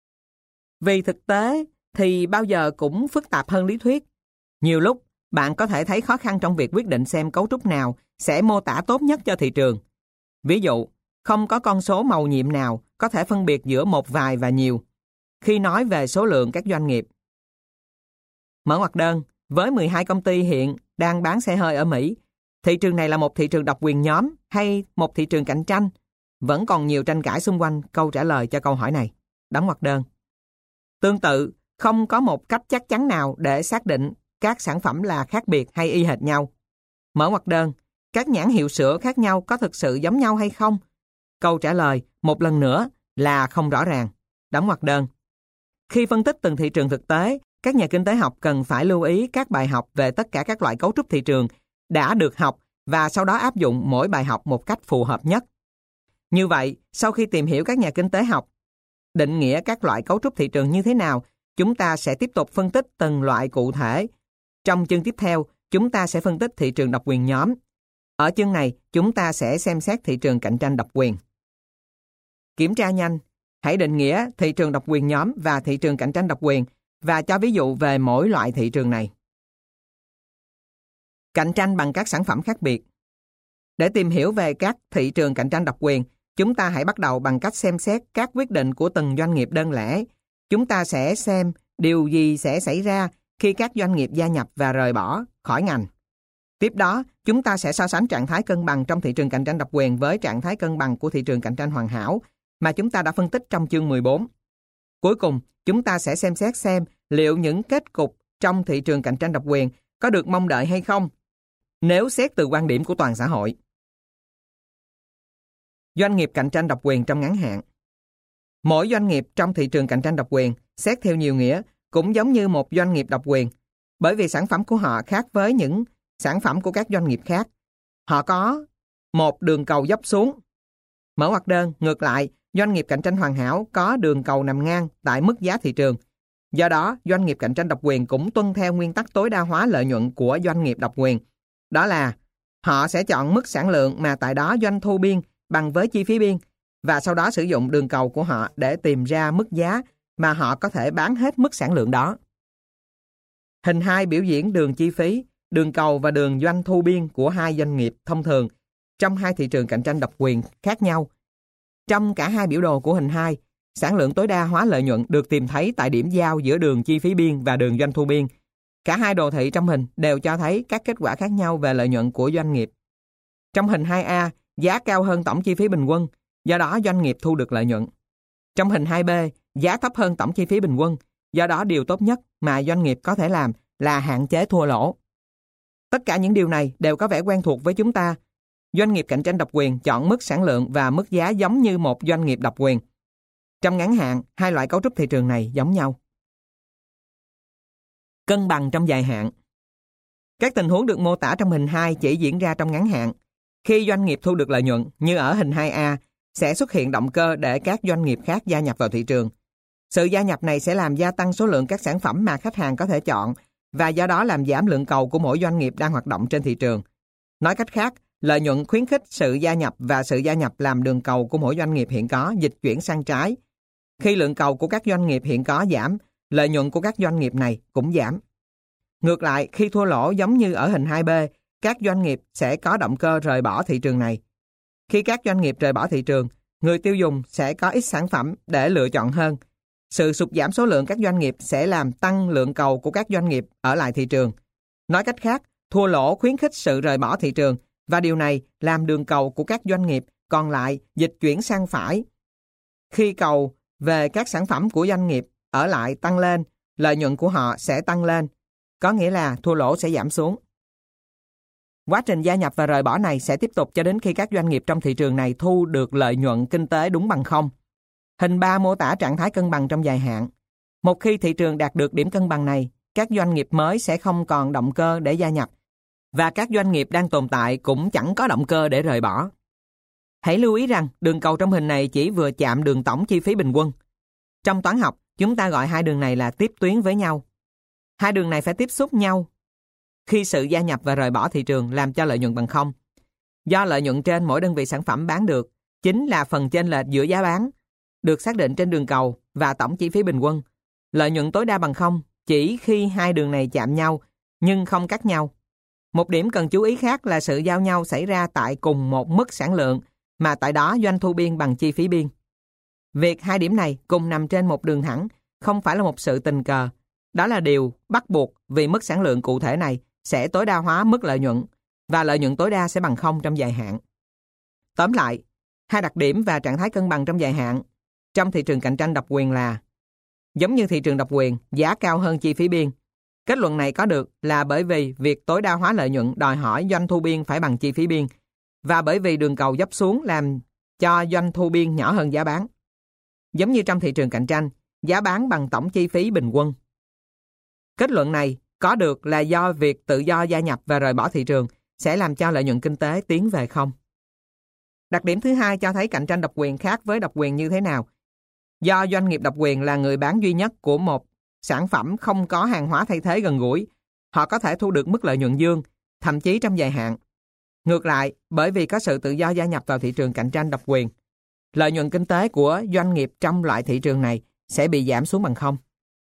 Vì thực tế thì bao giờ cũng phức tạp hơn lý thuyết. Nhiều lúc, bạn có thể thấy khó khăn trong việc quyết định xem cấu trúc nào sẽ mô tả tốt nhất cho thị trường. Ví dụ, không có con số mầu nhiệm nào có thể phân biệt giữa một vài và nhiều khi nói về số lượng các doanh nghiệp. Mở ngoặc đơn, với 12 công ty hiện đang bán xe hơi ở Mỹ, thị trường này là một thị trường độc quyền nhóm hay một thị trường cạnh tranh? Vẫn còn nhiều tranh cãi xung quanh câu trả lời cho câu hỏi này. Đóng ngoặc đơn. Tương tự, không có một cách chắc chắn nào để xác định các sản phẩm là khác biệt hay y hệt nhau. Mở ngoặc đơn, các nhãn hiệu sữa khác nhau có thực sự giống nhau hay không? Câu trả lời, một lần nữa, là không rõ ràng. Đóng ngoặc đơn. Khi phân tích từng thị trường thực tế, các nhà kinh tế học cần phải lưu ý các bài học về tất cả các loại cấu trúc thị trường đã được học và sau đó áp dụng mỗi bài học một cách phù hợp nhất. Như vậy, sau khi tìm hiểu các nhà kinh tế học định nghĩa các loại cấu trúc thị trường như thế nào, chúng ta sẽ tiếp tục phân tích từng loại cụ thể Trong chương tiếp theo, chúng ta sẽ phân tích thị trường độc quyền nhóm. Ở chương này, chúng ta sẽ xem xét thị trường cạnh tranh độc quyền. Kiểm tra nhanh, hãy định nghĩa thị trường độc quyền nhóm và thị trường cạnh tranh độc quyền và cho ví dụ về mỗi loại thị trường này. Cạnh tranh bằng các sản phẩm khác biệt. Để tìm hiểu về các thị trường cạnh tranh độc quyền, chúng ta hãy bắt đầu bằng cách xem xét các quyết định của từng doanh nghiệp đơn lẻ. Chúng ta sẽ xem điều gì sẽ xảy ra khi các doanh nghiệp gia nhập và rời bỏ khỏi ngành. Tiếp đó, chúng ta sẽ so sánh trạng thái cân bằng trong thị trường cạnh tranh độc quyền với trạng thái cân bằng của thị trường cạnh tranh hoàn hảo mà chúng ta đã phân tích trong chương 14. Cuối cùng, chúng ta sẽ xem xét xem liệu những kết cục trong thị trường cạnh tranh độc quyền có được mong đợi hay không, nếu xét từ quan điểm của toàn xã hội. Doanh nghiệp cạnh tranh độc quyền trong ngắn hạn. Mỗi doanh nghiệp trong thị trường cạnh tranh độc quyền, xét theo nhiều nghĩa, cũng giống như một doanh nghiệp độc quyền, bởi vì sản phẩm của họ khác với những sản phẩm của các doanh nghiệp khác. Họ có một đường cầu dốc xuống. Mở ngoặc đơn, ngược lại, doanh nghiệp cạnh tranh hoàn hảo có đường cầu nằm ngang tại mức giá thị trường. Do đó, doanh nghiệp cạnh tranh độc quyền cũng tuân theo nguyên tắc tối đa hóa lợi nhuận của doanh nghiệp độc quyền. Đó là họ sẽ chọn mức sản lượng mà tại đó doanh thu biên bằng với chi phí biên và sau đó sử dụng đường cầu của họ để tìm ra mức giá mà họ có thể bán hết mức sản lượng đó. Hình 2 biểu diễn đường chi phí, đường cầu và đường doanh thu biên của hai doanh nghiệp thông thường trong hai thị trường cạnh tranh độc quyền khác nhau. Trong cả hai biểu đồ của hình 2, sản lượng tối đa hóa lợi nhuận được tìm thấy tại điểm giao giữa đường chi phí biên và đường doanh thu biên. Cả hai đồ thị trong hình đều cho thấy các kết quả khác nhau về lợi nhuận của doanh nghiệp. Trong hình 2A, giá cao hơn tổng chi phí bình quân, do đó doanh nghiệp thu được lợi nhuận. Trong hình 2B, giá thấp hơn tổng chi phí bình quân, do đó điều tốt nhất mà doanh nghiệp có thể làm là hạn chế thua lỗ. Tất cả những điều này đều có vẻ quen thuộc với chúng ta. Doanh nghiệp cạnh tranh độc quyền chọn mức sản lượng và mức giá giống như một doanh nghiệp độc quyền. Trong ngắn hạn, hai loại cấu trúc thị trường này giống nhau. Cân bằng trong dài hạn. Các tình huống được mô tả trong hình 2 chỉ diễn ra trong ngắn hạn. Khi doanh nghiệp thu được lợi nhuận, như ở hình 2A, sẽ xuất hiện động cơ để các doanh nghiệp khác gia nhập vào thị trường. Sự gia nhập này sẽ làm gia tăng số lượng các sản phẩm mà khách hàng có thể chọn và do đó làm giảm lượng cầu của mỗi doanh nghiệp đang hoạt động trên thị trường. Nói cách khác, lợi nhuận khuyến khích sự gia nhập và sự gia nhập làm đường cầu của mỗi doanh nghiệp hiện có dịch chuyển sang trái. Khi lượng cầu của các doanh nghiệp hiện có giảm, lợi nhuận của các doanh nghiệp này cũng giảm. Ngược lại, khi thua lỗ giống như ở hình 2B, các doanh nghiệp sẽ có động cơ rời bỏ thị trường này. Khi các doanh nghiệp rời bỏ thị trường, người tiêu dùng sẽ có ít sản phẩm để lựa chọn hơn. Sự sụt giảm số lượng các doanh nghiệp sẽ làm tăng lượng cầu của các doanh nghiệp ở lại thị trường. Nói cách khác, thua lỗ khuyến khích sự rời bỏ thị trường và điều này làm đường cầu của các doanh nghiệp còn lại dịch chuyển sang phải. Khi cầu về các sản phẩm của doanh nghiệp ở lại tăng lên, lợi nhuận của họ sẽ tăng lên, có nghĩa là thua lỗ sẽ giảm xuống. Quá trình gia nhập và rời bỏ này sẽ tiếp tục cho đến khi các doanh nghiệp trong thị trường này thu được lợi nhuận kinh tế đúng bằng không. Hình 3 mô tả trạng thái cân bằng trong dài hạn. Một khi thị trường đạt được điểm cân bằng này, các doanh nghiệp mới sẽ không còn động cơ để gia nhập và các doanh nghiệp đang tồn tại cũng chẳng có động cơ để rời bỏ. Hãy lưu ý rằng đường cầu trong hình này chỉ vừa chạm đường tổng chi phí bình quân. Trong toán học, chúng ta gọi hai đường này là tiếp tuyến với nhau. Hai đường này phải tiếp xúc nhau khi sự gia nhập và rời bỏ thị trường làm cho lợi nhuận bằng không. Do lợi nhuận trên mỗi đơn vị sản phẩm bán được chính là phần chênh lệch giữa giá bán được xác định trên đường cầu và tổng chi phí bình quân. Lợi nhuận tối đa bằng không chỉ khi hai đường này chạm nhau nhưng không cắt nhau. Một điểm cần chú ý khác là sự giao nhau xảy ra tại cùng một mức sản lượng mà tại đó doanh thu biên bằng chi phí biên. Việc hai điểm này cùng nằm trên một đường thẳng không phải là một sự tình cờ. Đó là điều bắt buộc vì mức sản lượng cụ thể này sẽ tối đa hóa mức lợi nhuận và lợi nhuận tối đa sẽ bằng không trong dài hạn. Tóm lại, hai đặc điểm và trạng thái cân bằng trong dài hạn trong thị trường cạnh tranh độc quyền là giống như thị trường độc quyền, giá cao hơn chi phí biên. Kết luận này có được là bởi vì việc tối đa hóa lợi nhuận đòi hỏi doanh thu biên phải bằng chi phí biên và bởi vì đường cầu dốc xuống làm cho doanh thu biên nhỏ hơn giá bán. Giống như trong thị trường cạnh tranh, giá bán bằng tổng chi phí bình quân. Kết luận này có được là do việc tự do gia nhập và rời bỏ thị trường sẽ làm cho lợi nhuận kinh tế tiến về không. Đặc điểm thứ hai cho thấy cạnh tranh độc quyền khác với độc quyền như thế nào. Do doanh nghiệp độc quyền là người bán duy nhất của một sản phẩm không có hàng hóa thay thế gần gũi, họ có thể thu được mức lợi nhuận dương, thậm chí trong dài hạn. Ngược lại, bởi vì có sự tự do gia nhập vào thị trường cạnh tranh độc quyền, lợi nhuận kinh tế của doanh nghiệp trong loại thị trường này sẽ bị giảm xuống bằng không.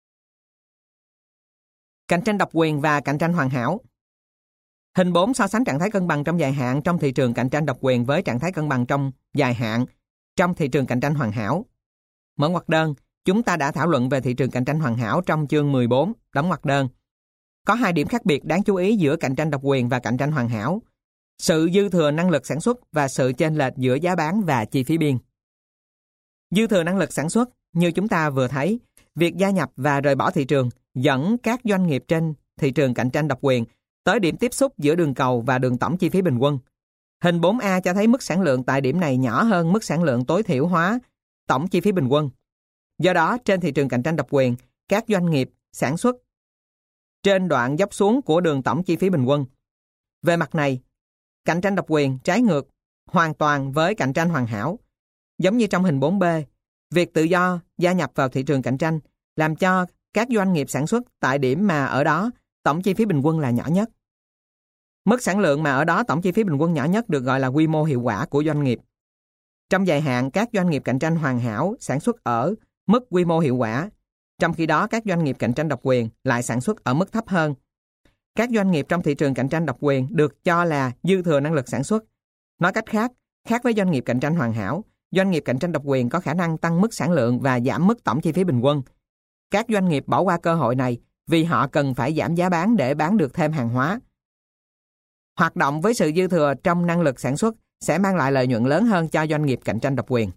Cạnh tranh độc quyền và cạnh tranh hoàn hảo. Hình 4 so sánh trạng thái cân bằng trong dài hạn trong thị trường cạnh tranh độc quyền với trạng thái cân bằng trong dài hạn trong thị trường cạnh tranh hoàn hảo. Mở ngoặc đơn, chúng ta đã thảo luận về thị trường cạnh tranh hoàn hảo trong chương 14, đóng ngoặc đơn. Có 2 điểm khác biệt đáng chú ý giữa cạnh tranh độc quyền và cạnh tranh hoàn hảo: sự dư thừa năng lực sản xuất và sự chênh lệch giữa giá bán và chi phí biên. Dư thừa năng lực sản xuất, như chúng ta vừa thấy, việc gia nhập và rời bỏ thị trường dẫn các doanh nghiệp trên thị trường cạnh tranh độc quyền tới điểm tiếp xúc giữa đường cầu và đường tổng chi phí bình quân. Hình 4A cho thấy mức sản lượng tại điểm này nhỏ hơn mức sản lượng tối thiểu hóa tổng chi phí bình quân. Do đó, trên thị trường cạnh tranh độc quyền, các doanh nghiệp sản xuất trên đoạn dốc xuống của đường tổng chi phí bình quân. Về mặt này, cạnh tranh độc quyền trái ngược hoàn toàn với cạnh tranh hoàn hảo. Giống như trong hình 4B, việc tự do gia nhập vào thị trường cạnh tranh làm cho các doanh nghiệp sản xuất tại điểm mà ở đó tổng chi phí bình quân là nhỏ nhất. Mức sản lượng mà ở đó tổng chi phí bình quân nhỏ nhất được gọi là quy mô hiệu quả của doanh nghiệp. Trong dài hạn, các doanh nghiệp cạnh tranh hoàn hảo sản xuất ở mức quy mô hiệu quả, trong khi đó các doanh nghiệp cạnh tranh độc quyền lại sản xuất ở mức thấp hơn. Các doanh nghiệp trong thị trường cạnh tranh độc quyền được cho là dư thừa năng lực sản xuất. Nói cách khác, khác với doanh nghiệp cạnh tranh hoàn hảo, doanh nghiệp cạnh tranh độc quyền có khả năng tăng mức sản lượng và giảm mức tổng chi phí bình quân. Các doanh nghiệp bỏ qua cơ hội này vì họ cần phải giảm giá bán để bán được thêm hàng hóa. Hoạt động với sự dư thừa trong năng lực sản xuất sẽ mang lại lợi nhuận lớn hơn cho doanh nghiệp cạnh tranh độc quyền.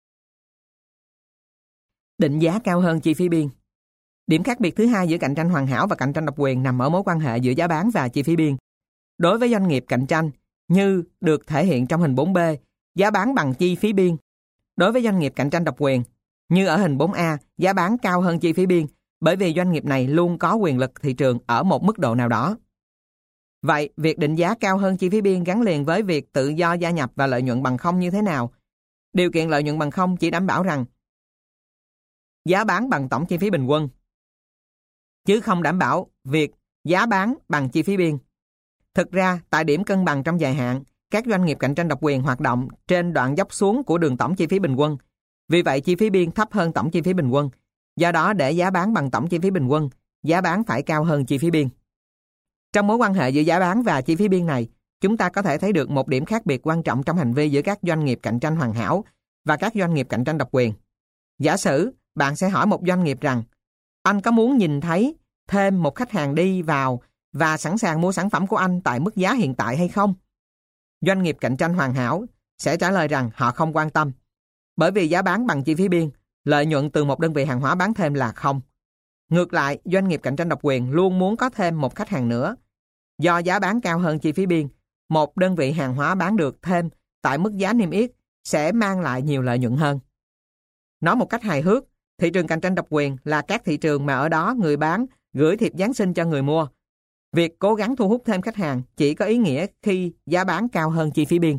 Định giá cao hơn chi phí biên. Điểm khác biệt thứ hai giữa cạnh tranh hoàn hảo và cạnh tranh độc quyền nằm ở mối quan hệ giữa giá bán và chi phí biên. Đối với doanh nghiệp cạnh tranh, như được thể hiện trong hình 4B, giá bán bằng chi phí biên. Đối với doanh nghiệp cạnh tranh độc quyền, như ở hình 4A, giá bán cao hơn chi phí biên, bởi vì doanh nghiệp này luôn có quyền lực thị trường ở một mức độ nào đó. Vậy, việc định giá cao hơn chi phí biên gắn liền với việc tự do gia nhập và lợi nhuận bằng không như thế nào? Điều kiện lợi nhuận bằng không chỉ đảm bảo rằng giá bán bằng tổng chi phí bình quân, chứ không đảm bảo việc giá bán bằng chi phí biên. Thực ra, tại điểm cân bằng trong dài hạn, các doanh nghiệp cạnh tranh độc quyền hoạt động trên đoạn dốc xuống của đường tổng chi phí bình quân. Vì vậy, chi phí biên thấp hơn tổng chi phí bình quân. Do đó, để giá bán bằng tổng chi phí bình quân, giá bán phải cao hơn chi phí biên. Trong mối quan hệ giữa giá bán và chi phí biên này, chúng ta có thể thấy được một điểm khác biệt quan trọng trong hành vi giữa các doanh nghiệp cạnh tranh hoàn hảo và các doanh nghiệp cạnh tranh độc quyền. Giả sử, bạn sẽ hỏi một doanh nghiệp rằng, anh có muốn nhìn thấy thêm một khách hàng đi vào và sẵn sàng mua sản phẩm của anh tại mức giá hiện tại hay không? Doanh nghiệp cạnh tranh hoàn hảo sẽ trả lời rằng họ không quan tâm, bởi vì giá bán bằng chi phí biên, lợi nhuận từ một đơn vị hàng hóa bán thêm là không. Ngược lại, doanh nghiệp cạnh tranh độc quyền luôn muốn có thêm một khách hàng nữa. Do giá bán cao hơn chi phí biên, một đơn vị hàng hóa bán được thêm tại mức giá niêm yết sẽ mang lại nhiều lợi nhuận hơn. Nói một cách hài hước, thị trường cạnh tranh độc quyền là các thị trường mà ở đó người bán gửi thiệp Giáng sinh cho người mua. Việc cố gắng thu hút thêm khách hàng chỉ có ý nghĩa khi giá bán cao hơn chi phí biên.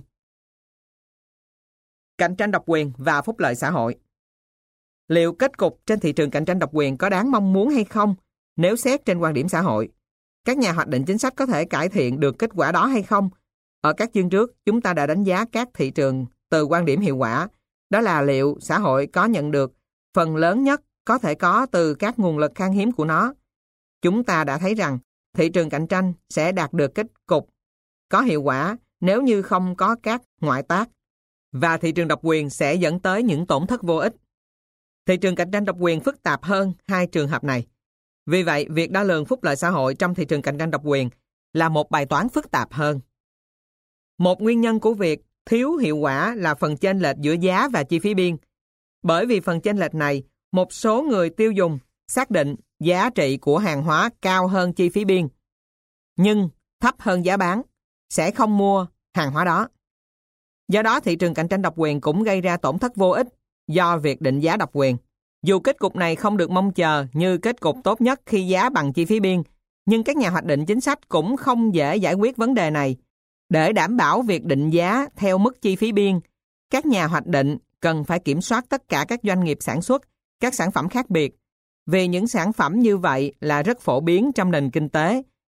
Cạnh tranh độc quyền và phúc lợi xã hội. Liệu kết cục trên thị trường cạnh tranh độc quyền có đáng mong muốn hay không nếu xét trên quan điểm xã hội? Các nhà hoạch định chính sách có thể cải thiện được kết quả đó hay không? Ở các chương trước, chúng ta đã đánh giá các thị trường từ quan điểm hiệu quả, đó là liệu xã hội có nhận được phần lớn nhất có thể có từ các nguồn lực khan hiếm của nó. Chúng ta đã thấy rằng thị trường cạnh tranh sẽ đạt được kết cục có hiệu quả nếu như không có các ngoại tác, và thị trường độc quyền sẽ dẫn tới những tổn thất vô ích. Thị trường cạnh tranh độc quyền phức tạp hơn hai trường hợp này. Vì vậy, việc đo lường phúc lợi xã hội trong thị trường cạnh tranh độc quyền là một bài toán phức tạp hơn. Một nguyên nhân của việc thiếu hiệu quả là phần chênh lệch giữa giá và chi phí biên. Bởi vì phần chênh lệch này, một số người tiêu dùng xác định giá trị của hàng hóa cao hơn chi phí biên, nhưng thấp hơn giá bán, sẽ không mua hàng hóa đó. Do đó, thị trường cạnh tranh độc quyền cũng gây ra tổn thất vô ích do việc định giá độc quyền. Dù kết cục này không được mong chờ như kết cục tốt nhất khi giá bằng chi phí biên, nhưng các nhà hoạch định chính sách cũng không dễ giải quyết vấn đề này. Để đảm bảo việc định giá theo mức chi phí biên, các nhà hoạch định cần phải kiểm soát tất cả các doanh nghiệp sản xuất các sản phẩm khác biệt, vì những sản phẩm như vậy là rất phổ biến trong nền kinh tế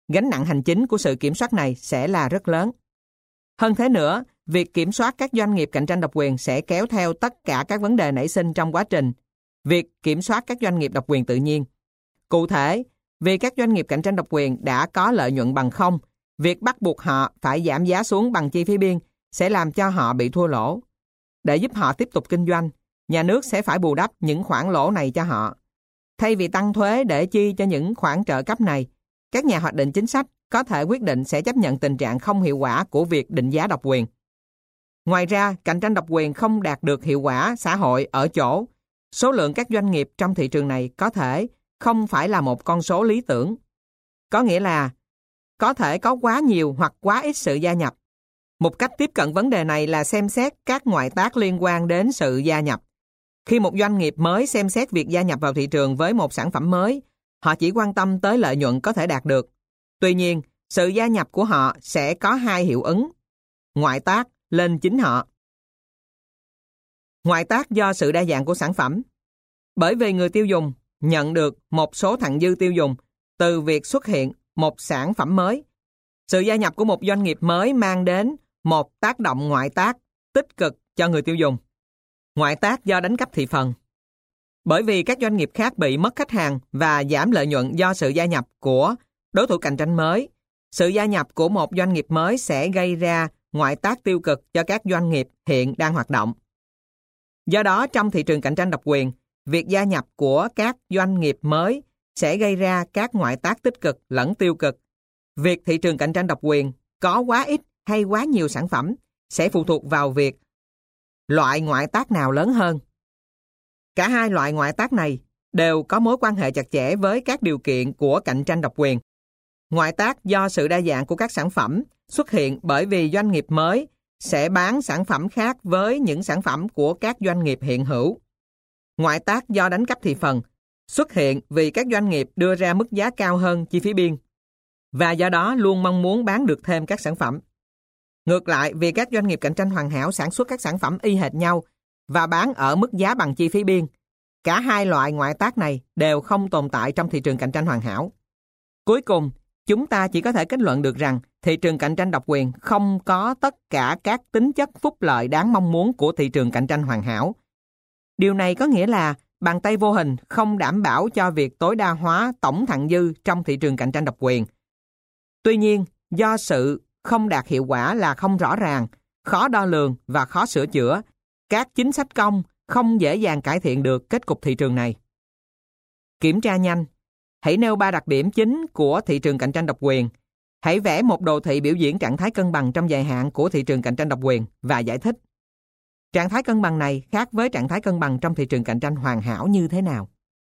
gánh nặng hành chính của sự kiểm soát này sẽ là rất lớn. Hơn thế nữa, việc kiểm soát các doanh nghiệp cạnh tranh độc quyền sẽ kéo theo tất cả các vấn đề nảy sinh trong quá trình việc kiểm soát các doanh nghiệp độc quyền tự nhiên. Cụ thể, vì các doanh nghiệp cạnh tranh độc quyền đã có lợi nhuận bằng không, việc bắt buộc họ phải giảm giá xuống bằng chi phí biên sẽ làm cho họ bị thua lỗ. Để giúp họ tiếp tục kinh doanh, nhà nước sẽ phải bù đắp những khoản lỗ này cho họ. Thay vì tăng thuế để chi cho những khoản trợ cấp này, các nhà hoạch định chính sách có thể quyết định sẽ chấp nhận tình trạng không hiệu quả của việc định giá độc quyền. Ngoài ra, cạnh tranh độc quyền không đạt được hiệu quả xã hội ở chỗ số lượng các doanh nghiệp trong thị trường này có thể không phải là một con số lý tưởng. Có nghĩa là có thể có quá nhiều hoặc quá ít sự gia nhập. Một cách tiếp cận vấn đề này là xem xét các ngoại tác liên quan đến sự gia nhập. Khi một doanh nghiệp mới xem xét việc gia nhập vào thị trường với một sản phẩm mới, họ chỉ quan tâm tới lợi nhuận có thể đạt được. Tuy nhiên, sự gia nhập của họ sẽ có hai hiệu ứng. Ngoại tác lên chính họ. Ngoại tác do sự đa dạng của sản phẩm. Bởi vì người tiêu dùng nhận được một số thặng dư tiêu dùng từ việc xuất hiện một sản phẩm mới. Sự gia nhập của một doanh nghiệp mới mang đến một tác động ngoại tác tích cực cho người tiêu dùng. Ngoại tác do đánh cắp thị phần. Bởi vì các doanh nghiệp khác bị mất khách hàng và giảm lợi nhuận do sự gia nhập của đối thủ cạnh tranh mới, sự gia nhập của một doanh nghiệp mới sẽ gây ra ngoại tác tiêu cực cho các doanh nghiệp hiện đang hoạt động. Do đó, trong thị trường cạnh tranh độc quyền, việc gia nhập của các doanh nghiệp mới sẽ gây ra các ngoại tác tích cực lẫn tiêu cực. Việc thị trường cạnh tranh độc quyền có quá ít hay quá nhiều sản phẩm sẽ phụ thuộc vào việc loại ngoại tác nào lớn hơn. Cả hai loại ngoại tác này đều có mối quan hệ chặt chẽ với các điều kiện của cạnh tranh độc quyền. Ngoại tác do sự đa dạng của các sản phẩm xuất hiện bởi vì doanh nghiệp mới sẽ bán sản phẩm khác với những sản phẩm của các doanh nghiệp hiện hữu. Ngoại tác do đánh cắp thị phần xuất hiện vì các doanh nghiệp đưa ra mức giá cao hơn chi phí biên và do đó luôn mong muốn bán được thêm các sản phẩm. Ngược lại, vì các doanh nghiệp cạnh tranh hoàn hảo sản xuất các sản phẩm y hệt nhau và bán ở mức giá bằng chi phí biên, cả hai loại ngoại tác này đều không tồn tại trong thị trường cạnh tranh hoàn hảo. Cuối cùng, chúng ta chỉ có thể kết luận được rằng thị trường cạnh tranh độc quyền không có tất cả các tính chất phúc lợi đáng mong muốn của thị trường cạnh tranh hoàn hảo. Điều này có nghĩa là bàn tay vô hình không đảm bảo cho việc tối đa hóa tổng thặng dư trong thị trường cạnh tranh độc quyền. Tuy nhiên, do sự không đạt hiệu quả là không rõ ràng, khó đo lường và khó sửa chữa, các chính sách công không dễ dàng cải thiện được kết cục thị trường này. Kiểm tra nhanh. Hãy nêu 3 đặc điểm chính của thị trường cạnh tranh độc quyền. Hãy vẽ một đồ thị biểu diễn trạng thái cân bằng trong dài hạn của thị trường cạnh tranh độc quyền và giải thích. Trạng thái cân bằng này khác với trạng thái cân bằng trong thị trường cạnh tranh hoàn hảo như thế nào?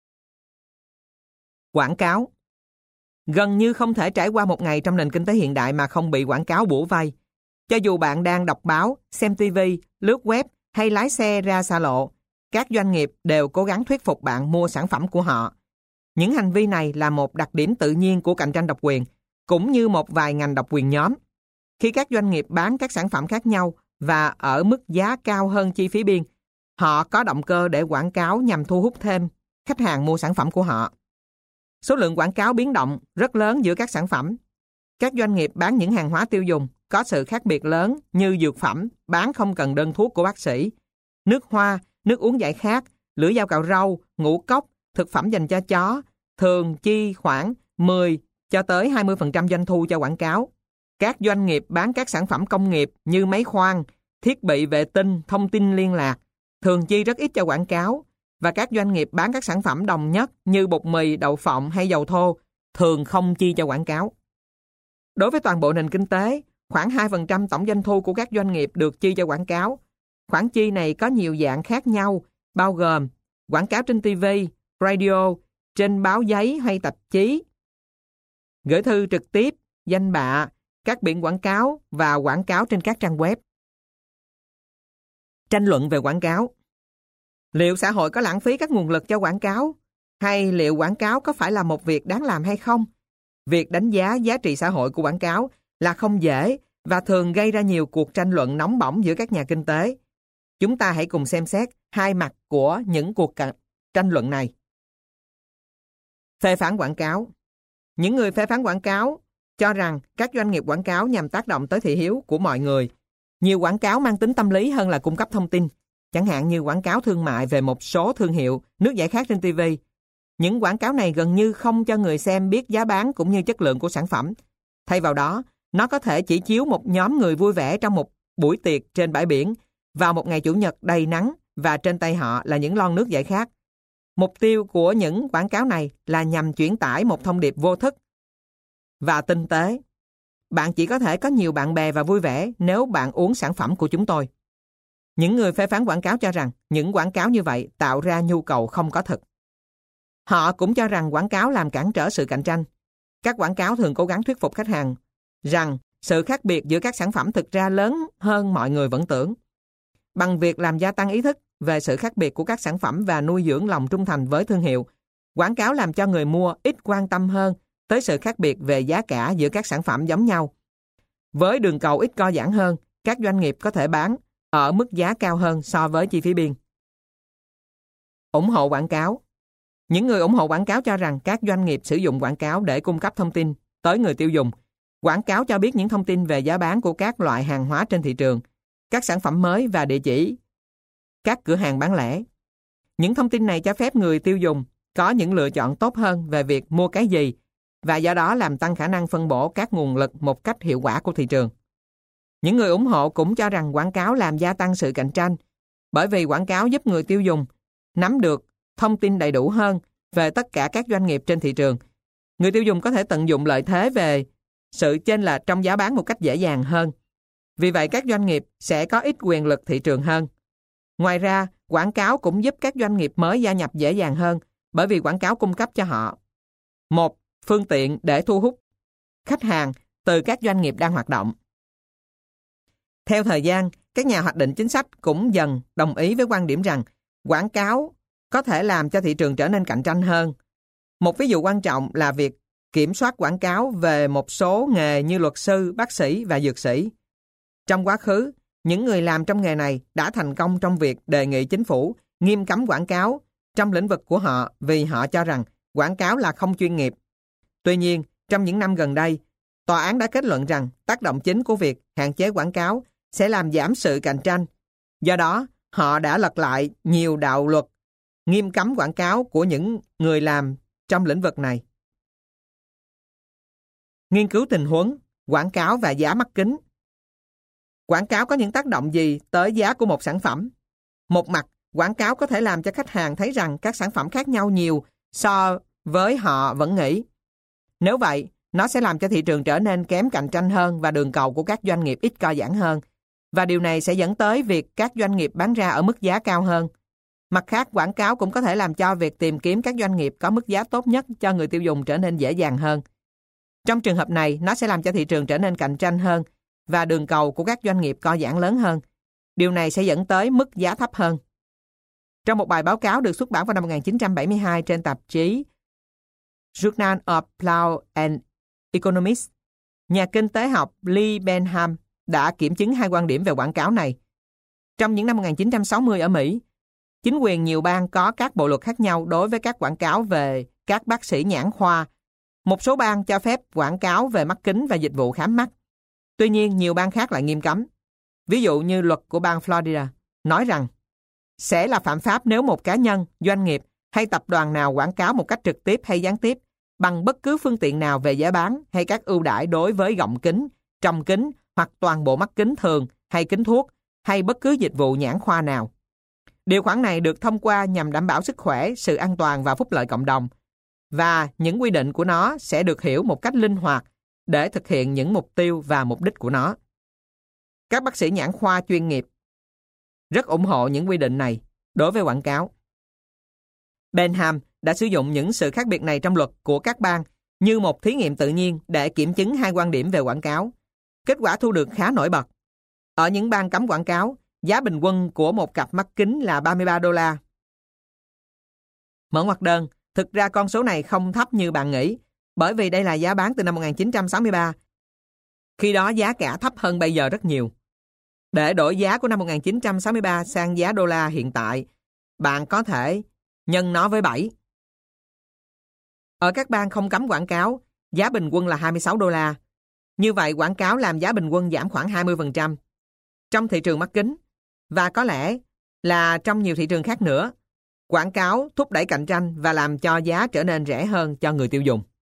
Quảng cáo. Gần như không thể trải qua một ngày trong nền kinh tế hiện đại mà không bị quảng cáo bủa vây. Cho dù bạn đang đọc báo, xem TV, lướt web hay lái xe ra xa lộ, các doanh nghiệp đều cố gắng thuyết phục bạn mua sản phẩm của họ. Những hành vi này là một đặc điểm tự nhiên của cạnh tranh độc quyền, cũng như một vài ngành độc quyền nhóm. Khi các doanh nghiệp bán các sản phẩm khác nhau và ở mức giá cao hơn chi phí biên, họ có động cơ để quảng cáo nhằm thu hút thêm khách hàng mua sản phẩm của họ. Số lượng quảng cáo biến động rất lớn giữa các sản phẩm. Các doanh nghiệp bán những hàng hóa tiêu dùng có sự khác biệt lớn như dược phẩm bán không cần đơn thuốc của bác sĩ, nước hoa, nước uống giải khát, lưỡi dao cạo râu, ngũ cốc, thực phẩm dành cho chó, thường chi khoảng 10 cho tới 20% doanh thu cho quảng cáo. Các doanh nghiệp bán các sản phẩm công nghiệp như máy khoan, thiết bị vệ tinh, thông tin liên lạc, thường chi rất ít cho quảng cáo, và các doanh nghiệp bán các sản phẩm đồng nhất như bột mì, đậu phộng hay dầu thô, thường không chi cho quảng cáo. Đối với toàn bộ nền kinh tế, khoảng 2% tổng doanh thu của các doanh nghiệp được chi cho quảng cáo. Khoản chi này có nhiều dạng khác nhau, bao gồm quảng cáo trên TV, radio, trên báo giấy hay tạp chí, gửi thư trực tiếp, danh bạ, các biển quảng cáo và quảng cáo trên các trang web. Tranh luận về quảng cáo. Liệu xã hội có lãng phí các nguồn lực cho quảng cáo? Hay liệu quảng cáo có phải là một việc đáng làm hay không? Việc đánh giá giá trị xã hội của quảng cáo là không dễ và thường gây ra nhiều cuộc tranh luận nóng bỏng giữa các nhà kinh tế. Chúng ta hãy cùng xem xét hai mặt của những cuộc tranh luận này. Phê phán quảng cáo. Những người phê phán quảng cáo cho rằng các doanh nghiệp quảng cáo nhằm tác động tới thị hiếu của mọi người. Nhiều quảng cáo mang tính tâm lý hơn là cung cấp thông tin, chẳng hạn như quảng cáo thương mại về một số thương hiệu nước giải khát trên TV. Những quảng cáo này gần như không cho người xem biết giá bán cũng như chất lượng của sản phẩm. Thay vào đó, nó có thể chỉ chiếu một nhóm người vui vẻ trong một buổi tiệc trên bãi biển vào một ngày Chủ nhật đầy nắng và trên tay họ là những lon nước giải khát. Mục tiêu của những quảng cáo này là nhằm truyền tải một thông điệp vô thức và tinh tế. Bạn chỉ có thể có nhiều bạn bè và vui vẻ nếu bạn uống sản phẩm của chúng tôi. Những người phê phán quảng cáo cho rằng những quảng cáo như vậy tạo ra nhu cầu không có thực. Họ cũng cho rằng quảng cáo làm cản trở sự cạnh tranh. Các quảng cáo thường cố gắng thuyết phục khách hàng rằng sự khác biệt giữa các sản phẩm thực ra lớn hơn mọi người vẫn tưởng. Bằng việc làm gia tăng ý thức về sự khác biệt của các sản phẩm và nuôi dưỡng lòng trung thành với thương hiệu, quảng cáo làm cho người mua ít quan tâm hơn tới sự khác biệt về giá cả giữa các sản phẩm giống nhau. Với đường cầu ít co giãn hơn, các doanh nghiệp có thể bán ở mức giá cao hơn so với chi phí biên. Ủng hộ quảng cáo. Những người ủng hộ quảng cáo cho rằng các doanh nghiệp sử dụng quảng cáo để cung cấp thông tin tới người tiêu dùng. Quảng cáo cho biết những thông tin về giá bán của các loại hàng hóa trên thị trường, các sản phẩm mới và địa chỉ các cửa hàng bán lẻ. Những thông tin này cho phép người tiêu dùng có những lựa chọn tốt hơn về việc mua cái gì và do đó làm tăng khả năng phân bổ các nguồn lực một cách hiệu quả của thị trường. Những người ủng hộ cũng cho rằng quảng cáo làm gia tăng sự cạnh tranh bởi vì quảng cáo giúp người tiêu dùng nắm được thông tin đầy đủ hơn về tất cả các doanh nghiệp trên thị trường. Người tiêu dùng có thể tận dụng lợi thế về sự chênh lệch trong giá bán một cách dễ dàng hơn. Vì vậy các doanh nghiệp sẽ có ít quyền lực thị trường hơn. Ngoài ra, quảng cáo cũng giúp các doanh nghiệp mới gia nhập dễ dàng hơn bởi vì quảng cáo cung cấp cho họ một phương tiện để thu hút khách hàng từ các doanh nghiệp đang hoạt động. Theo thời gian, các nhà hoạch định chính sách cũng dần đồng ý với quan điểm rằng quảng cáo có thể làm cho thị trường trở nên cạnh tranh hơn. Một ví dụ quan trọng là việc kiểm soát quảng cáo về một số nghề như luật sư, bác sĩ và dược sĩ. Trong quá khứ, những người làm trong nghề này đã thành công trong việc đề nghị chính phủ nghiêm cấm quảng cáo trong lĩnh vực của họ vì họ cho rằng quảng cáo là không chuyên nghiệp. Tuy nhiên, trong những năm gần đây, tòa án đã kết luận rằng tác động chính của việc hạn chế quảng cáo sẽ làm giảm sự cạnh tranh. Do đó, họ đã lật lại nhiều đạo luật nghiêm cấm quảng cáo của những người làm trong lĩnh vực này. Nghiên cứu tình huống, quảng cáo và giá mắt kính. Quảng cáo có những tác động gì tới giá của một sản phẩm? Một mặt, quảng cáo có thể làm cho khách hàng thấy rằng các sản phẩm khác nhau nhiều so với họ vẫn nghĩ. Nếu vậy, nó sẽ làm cho thị trường trở nên kém cạnh tranh hơn và đường cầu của các doanh nghiệp ít co giãn hơn. Và điều này sẽ dẫn tới việc các doanh nghiệp bán ra ở mức giá cao hơn. Mặt khác, quảng cáo cũng có thể làm cho việc tìm kiếm các doanh nghiệp có mức giá tốt nhất cho người tiêu dùng trở nên dễ dàng hơn. Trong trường hợp này, nó sẽ làm cho thị trường trở nên cạnh tranh hơn và đường cầu của các doanh nghiệp co giãn lớn hơn. Điều này sẽ dẫn tới mức giá thấp hơn. Trong một bài báo cáo được xuất bản vào năm 1972 trên tạp chí Journal of Law and Economics, nhà kinh tế học Lee Benham đã kiểm chứng hai quan điểm về quảng cáo này. Trong những năm 1960 ở Mỹ, chính quyền nhiều bang có các bộ luật khác nhau đối với các quảng cáo về các bác sĩ nhãn khoa. Một số bang cho phép quảng cáo về mắt kính và dịch vụ khám mắt. Tuy nhiên, nhiều bang khác lại nghiêm cấm. Ví dụ như luật của bang Florida nói rằng sẽ là phạm pháp nếu một cá nhân, doanh nghiệp hay tập đoàn nào quảng cáo một cách trực tiếp hay gián tiếp bằng bất cứ phương tiện nào về giá bán hay các ưu đãi đối với gọng kính, trồng kính hoặc toàn bộ mắt kính thường hay kính thuốc hay bất cứ dịch vụ nhãn khoa nào. Điều khoản này được thông qua nhằm đảm bảo sức khỏe, sự an toàn và phúc lợi cộng đồng, và những quy định của nó sẽ được hiểu một cách linh hoạt để thực hiện những mục tiêu và mục đích của nó. Các bác sĩ nhãn khoa chuyên nghiệp rất ủng hộ những quy định này đối với quảng cáo. Benham đã sử dụng những sự khác biệt này trong luật của các bang như một thí nghiệm tự nhiên để kiểm chứng hai quan điểm về quảng cáo. Kết quả thu được khá nổi bật. Ở những bang cấm quảng cáo, giá bình quân của một cặp mắt kính là $33. Mở ngoặc đơn, thực ra con số này không thấp như bạn nghĩ, bởi vì đây là giá bán từ năm 1963. Khi đó giá cả thấp hơn bây giờ rất nhiều. Để đổi giá của năm 1963 sang giá đô la hiện tại, bạn có thể nhân nó với 7. Ở các bang không cấm quảng cáo, giá bình quân là $26. Như vậy quảng cáo làm giá bình quân giảm khoảng 20% trong thị trường mắt kính, và có lẽ là trong nhiều thị trường khác nữa. Quảng cáo thúc đẩy cạnh tranh và làm cho giá trở nên rẻ hơn cho người tiêu dùng.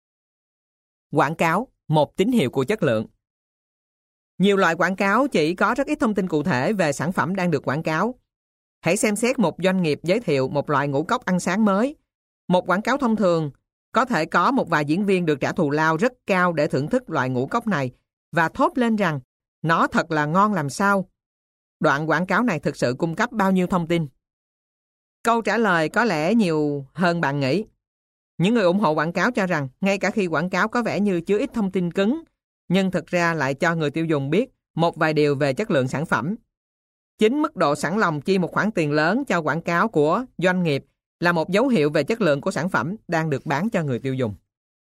Quảng cáo, một tín hiệu của chất lượng. Nhiều loại quảng cáo chỉ có rất ít thông tin cụ thể về sản phẩm đang được quảng cáo. Hãy xem xét một doanh nghiệp giới thiệu một loại ngũ cốc ăn sáng mới. Một quảng cáo thông thường có thể có một vài diễn viên được trả thù lao rất cao để thưởng thức loại ngũ cốc này và thốt lên rằng nó thật là ngon làm sao. Đoạn quảng cáo này thực sự cung cấp bao nhiêu thông tin? Câu trả lời có lẽ nhiều hơn bạn nghĩ. Những người ủng hộ quảng cáo cho rằng ngay cả khi quảng cáo có vẻ như chứa ít thông tin cứng, nhưng thực ra lại cho người tiêu dùng biết một vài điều về chất lượng sản phẩm. Chính mức độ sẵn lòng chi một khoản tiền lớn cho quảng cáo của doanh nghiệp là một dấu hiệu về chất lượng của sản phẩm đang được bán cho người tiêu dùng.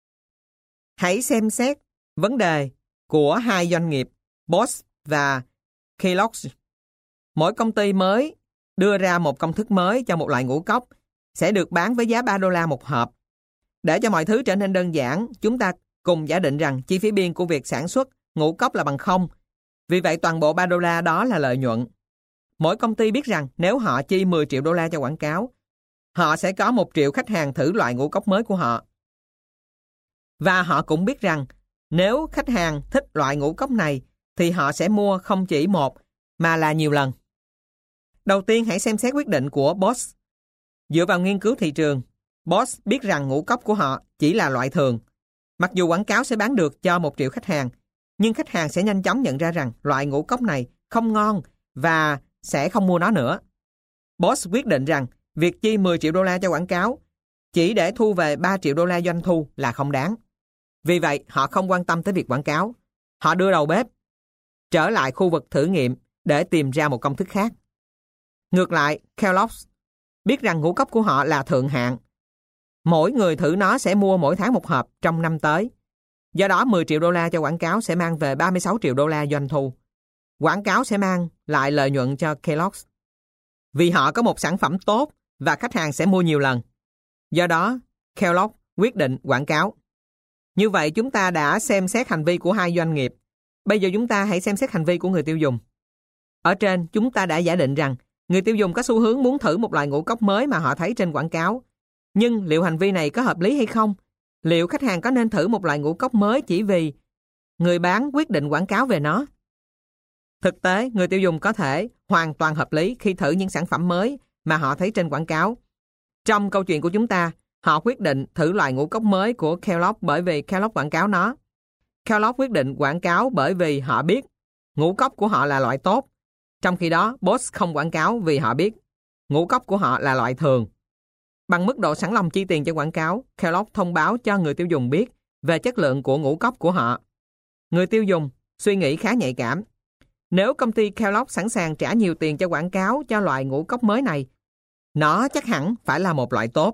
Hãy xem xét vấn đề của hai doanh nghiệp Bosch và Kellogg's. Mỗi công ty mới đưa ra một công thức mới cho một loại ngũ cốc sẽ được bán với giá $3 một hộp. Để cho mọi thứ trở nên đơn giản, chúng ta cùng giả định rằng chi phí biên của việc sản xuất ngũ cốc là bằng 0. Vì vậy toàn bộ $3 đó là lợi nhuận. Mỗi công ty biết rằng nếu họ chi $10 triệu cho quảng cáo, họ sẽ có 1 triệu khách hàng thử loại ngũ cốc mới của họ. Và họ cũng biết rằng nếu khách hàng thích loại ngũ cốc này thì họ sẽ mua không chỉ một mà là nhiều lần. Đầu tiên hãy xem xét quyết định của Bosch. Dựa vào nghiên cứu thị trường, Bosch biết rằng ngũ cốc của họ chỉ là loại thường. Mặc dù quảng cáo sẽ bán được cho 1 triệu khách hàng, nhưng khách hàng sẽ nhanh chóng nhận ra rằng loại ngũ cốc này không ngon và sẽ không mua nó nữa. Bosch quyết định rằng việc chi $10 triệu cho quảng cáo chỉ để thu về $3 triệu doanh thu là không đáng. Vì vậy, họ không quan tâm tới việc quảng cáo. Họ đưa đầu bếp trở lại khu vực thử nghiệm để tìm ra một công thức khác. Ngược lại, Kellogg's biết rằng ngũ cốc của họ là thượng hạng. Mỗi người thử nó sẽ mua mỗi tháng một hộp trong năm tới. Do đó, $10 triệu cho quảng cáo sẽ mang về $36 triệu doanh thu. Quảng cáo sẽ mang lại lợi nhuận cho Kellogg's. Vì họ có một sản phẩm tốt và khách hàng sẽ mua nhiều lần. Do đó, Kellogg quyết định quảng cáo. Như vậy chúng ta đã xem xét hành vi của hai doanh nghiệp. Bây giờ chúng ta hãy xem xét hành vi của người tiêu dùng. Ở trên chúng ta đã giả định rằng người tiêu dùng có xu hướng muốn thử một loại ngũ cốc mới mà họ thấy trên quảng cáo. Nhưng liệu hành vi này có hợp lý hay không? Liệu khách hàng có nên thử một loại ngũ cốc mới chỉ vì người bán quyết định quảng cáo về nó? Thực tế, người tiêu dùng có thể hoàn toàn hợp lý khi thử những sản phẩm mới mà họ thấy trên quảng cáo. Trong câu chuyện của chúng ta, họ quyết định thử loại ngũ cốc mới của Kellogg bởi vì Kellogg quảng cáo nó. Kellogg quyết định quảng cáo bởi vì họ biết ngũ cốc của họ là loại tốt. Trong khi đó, Bosch không quảng cáo vì họ biết ngũ cốc của họ là loại thường. Bằng mức độ sẵn lòng chi tiền cho quảng cáo, Kellogg thông báo cho người tiêu dùng biết về chất lượng của ngũ cốc của họ. Người tiêu dùng suy nghĩ khá nhạy cảm. Nếu công ty Kellogg sẵn sàng trả nhiều tiền cho quảng cáo cho loại ngũ cốc mới này, nó chắc hẳn phải là một loại tốt.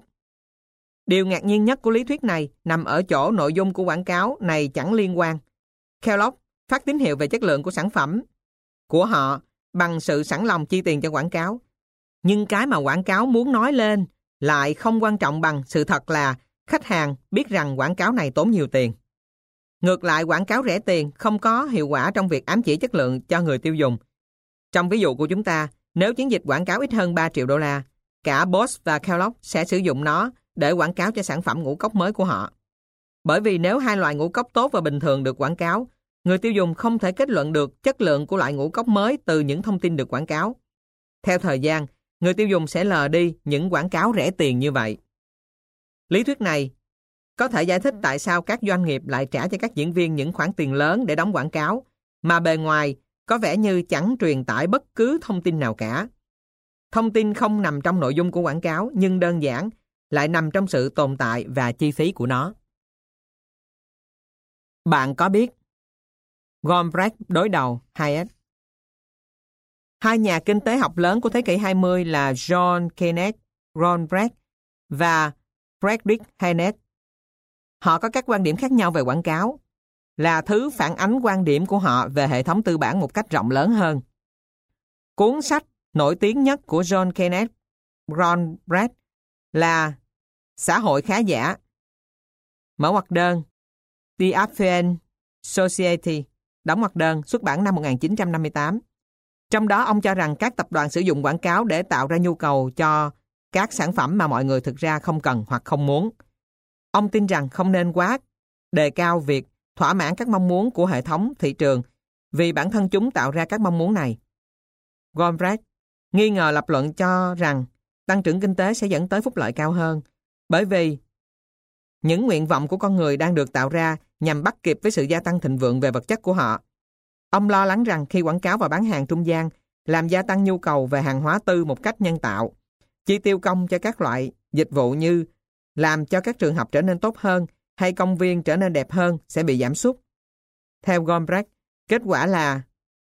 Điều ngạc nhiên nhất của lý thuyết này nằm ở chỗ nội dung của quảng cáo này chẳng liên quan. Kellogg phát tín hiệu về chất lượng của sản phẩm của họ bằng sự sẵn lòng chi tiền cho quảng cáo. Nhưng cái mà quảng cáo muốn nói lên lại không quan trọng bằng sự thật là khách hàng biết rằng quảng cáo này tốn nhiều tiền. Ngược lại, quảng cáo rẻ tiền không có hiệu quả trong việc ám chỉ chất lượng cho người tiêu dùng. Trong ví dụ của chúng ta, nếu chiến dịch quảng cáo ít hơn $3 triệu, cả Bosch và Kellogg sẽ sử dụng nó để quảng cáo cho sản phẩm ngũ cốc mới của họ. Bởi vì nếu hai loại ngũ cốc tốt và bình thường được quảng cáo, người tiêu dùng không thể kết luận được chất lượng của loại ngũ cốc mới từ những thông tin được quảng cáo. Theo thời gian, người tiêu dùng sẽ lờ đi những quảng cáo rẻ tiền như vậy. Lý thuyết này có thể giải thích tại sao các doanh nghiệp lại trả cho các diễn viên những khoản tiền lớn để đóng quảng cáo, mà bề ngoài có vẻ như chẳng truyền tải bất cứ thông tin nào cả. Thông tin không nằm trong nội dung của quảng cáo, nhưng đơn giản lại nằm trong sự tồn tại và chi phí của nó. Bạn có biết Gombrich đối đầu Hayek? Hai nhà kinh tế học lớn của thế kỷ 20 là John Kenneth Gombrich và Friedrich Hayek. Họ có các quan điểm khác nhau về quảng cáo, là thứ phản ánh quan điểm của họ về hệ thống tư bản một cách rộng lớn hơn. Cuốn sách nổi tiếng nhất của John Kenneth Gombrich là Xã hội khá giả. Mở ngoặc đơn The Affluent Society, đóng ngoặc đơn, xuất bản năm 1958. Trong đó ông cho rằng các tập đoàn sử dụng quảng cáo để tạo ra nhu cầu cho các sản phẩm mà mọi người thực ra không cần hoặc không muốn. Ông tin rằng không nên quá đề cao việc thỏa mãn các mong muốn của hệ thống thị trường vì bản thân chúng tạo ra các mong muốn này. Gombrich nghi ngờ lập luận cho rằng tăng trưởng kinh tế sẽ dẫn tới phúc lợi cao hơn, bởi vì những nguyện vọng của con người đang được tạo ra nhằm bắt kịp với sự gia tăng thịnh vượng về vật chất của họ. Ông lo lắng rằng khi quảng cáo và bán hàng trung gian làm gia tăng nhu cầu về hàng hóa tư một cách nhân tạo, chi tiêu công cho các loại dịch vụ như làm cho các trường học trở nên tốt hơn hay công viên trở nên đẹp hơn sẽ bị giảm sút. Theo Gombrich, kết quả là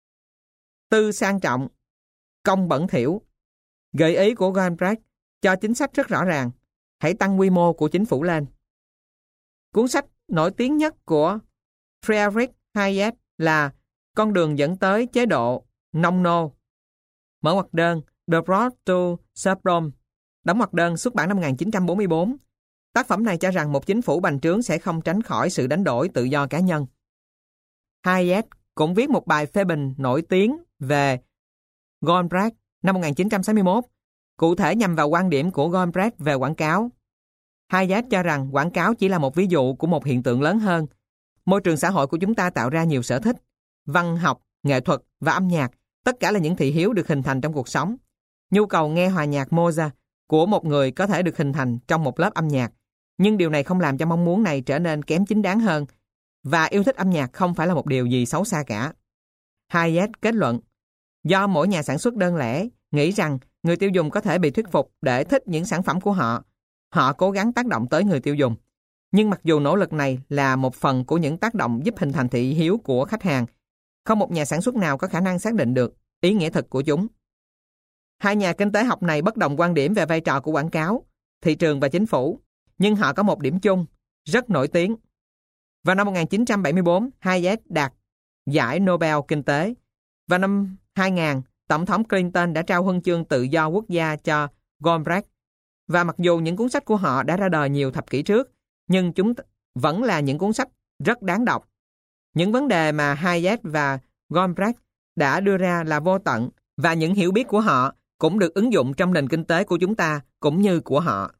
tư sang trọng, công bẩn thỉu. Gợi ý của Gombrich cho chính sách rất rõ ràng: hãy tăng quy mô của chính phủ lên. Cuốn sách nổi tiếng nhất của Friedrich Hayek là Con đường dẫn tới chế độ nông nô, mở ngoặc đơn, The Road to Serfdom, đóng ngoặc đơn, xuất bản năm 1944. Tác phẩm này cho rằng một chính phủ bành trướng sẽ không tránh khỏi sự đánh đổi tự do cá nhân. Hayek cũng viết một bài phê bình nổi tiếng về Gombrich năm 1961, cụ thể nhằm vào quan điểm của Gombrich về quảng cáo. Hayek cho rằng quảng cáo chỉ là một ví dụ của một hiện tượng lớn hơn. Môi trường xã hội của chúng ta tạo ra nhiều sở thích, văn học, nghệ thuật và âm nhạc, tất cả là những thị hiếu được hình thành trong cuộc sống. Nhu cầu nghe hòa nhạc Mozart của một người có thể được hình thành trong một lớp âm nhạc, nhưng điều này không làm cho mong muốn này trở nên kém chính đáng hơn, và yêu thích âm nhạc không phải là một điều gì xấu xa cả. Hayek kết luận, do mỗi nhà sản xuất đơn lẻ nghĩ rằng người tiêu dùng có thể bị thuyết phục để thích những sản phẩm của họ, họ cố gắng tác động tới người tiêu dùng. Nhưng mặc dù nỗ lực này là một phần của những tác động giúp hình thành thị hiếu của khách hàng, không một nhà sản xuất nào có khả năng xác định được ý nghĩa thực của chúng. Hai nhà kinh tế học này bất đồng quan điểm về vai trò của quảng cáo, thị trường và chính phủ, nhưng họ có một điểm chung, rất nổi tiếng. Vào năm 1974, Hayek đạt giải Nobel Kinh tế. Vào năm 2000, Tổng thống Clinton đã trao huân chương tự do quốc gia cho Gombrich. Và mặc dù những cuốn sách của họ đã ra đời nhiều thập kỷ trước, nhưng chúng vẫn là những cuốn sách rất đáng đọc. Những vấn đề mà Hayek và Gombrich đã đưa ra là vô tận, và những hiểu biết của họ cũng được ứng dụng trong nền kinh tế của chúng ta cũng như của họ.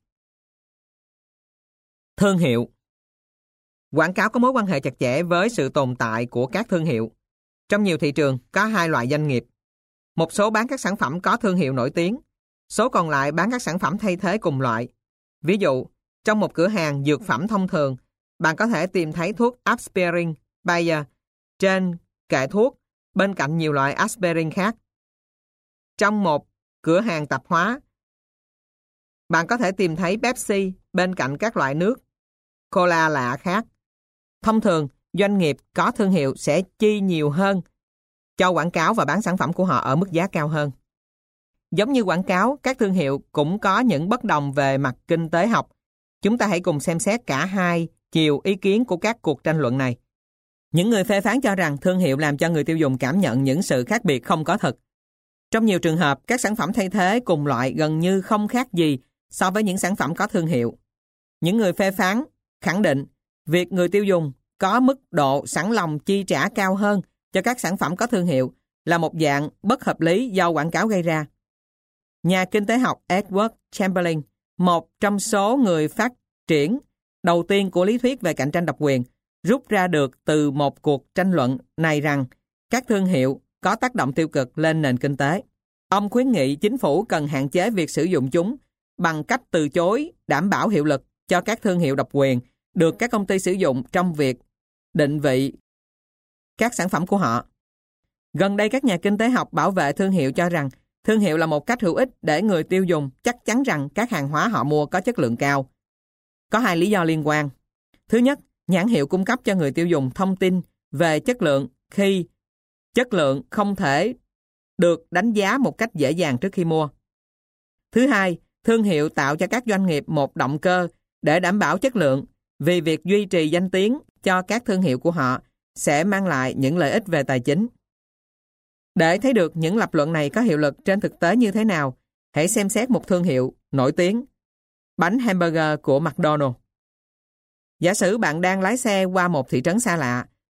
Thương hiệu. Quảng cáo có mối quan hệ chặt chẽ với sự tồn tại của các thương hiệu. Trong nhiều thị trường có hai loại doanh nghiệp. Một số bán các sản phẩm có thương hiệu nổi tiếng, số còn lại bán các sản phẩm thay thế cùng loại. Ví dụ, trong một cửa hàng dược phẩm thông thường, bạn có thể tìm thấy thuốc aspirin Bayer trên kệ thuốc bên cạnh nhiều loại aspirin khác. Trong một cửa hàng tạp hóa, bạn có thể tìm thấy Pepsi bên cạnh các loại nước cola lạ khác. Thông thường, doanh nghiệp có thương hiệu sẽ chi nhiều hơn cho quảng cáo và bán sản phẩm của họ ở mức giá cao hơn. Giống như quảng cáo, các thương hiệu cũng có những bất đồng về mặt kinh tế học. Chúng ta hãy cùng xem xét cả hai chiều ý kiến của các cuộc tranh luận này. Những người phê phán cho rằng thương hiệu làm cho người tiêu dùng cảm nhận những sự khác biệt không có thực. Trong nhiều trường hợp, các sản phẩm thay thế cùng loại gần như không khác gì so với những sản phẩm có thương hiệu. Những người phê phán khẳng định việc người tiêu dùng có mức độ sẵn lòng chi trả cao hơn cho các sản phẩm có thương hiệu là một dạng bất hợp lý do quảng cáo gây ra. Nhà kinh tế học Edward Chamberlain, một trong số người phát triển đầu tiên của lý thuyết về cạnh tranh độc quyền, rút ra được từ một cuộc tranh luận này rằng các thương hiệu có tác động tiêu cực lên nền kinh tế. Ông khuyến nghị chính phủ cần hạn chế việc sử dụng chúng bằng cách từ chối đảm bảo hiệu lực cho các thương hiệu độc quyền được các công ty sử dụng trong việc định vị các sản phẩm của họ. Gần đây, các nhà kinh tế học bảo vệ thương hiệu cho rằng thương hiệu là một cách hữu ích để người tiêu dùng chắc chắn rằng các hàng hóa họ mua có chất lượng cao. Có hai lý do liên quan. Thứ nhất, nhãn hiệu cung cấp cho người tiêu dùng thông tin về chất lượng khi chất lượng không thể được đánh giá một cách dễ dàng trước khi mua. Thứ hai, thương hiệu tạo cho các doanh nghiệp một động cơ để đảm bảo chất lượng, vì việc duy trì danh tiếng cho các thương hiệu của họ sẽ mang lại những lợi ích về tài chính. Để thấy được những lập luận này có hiệu lực trên thực tế như thế nào, hãy xem xét một thương hiệu nổi tiếng, bánh hamburger của McDonald's. Giả sử bạn đang lái xe qua một thị trấn xa lạ,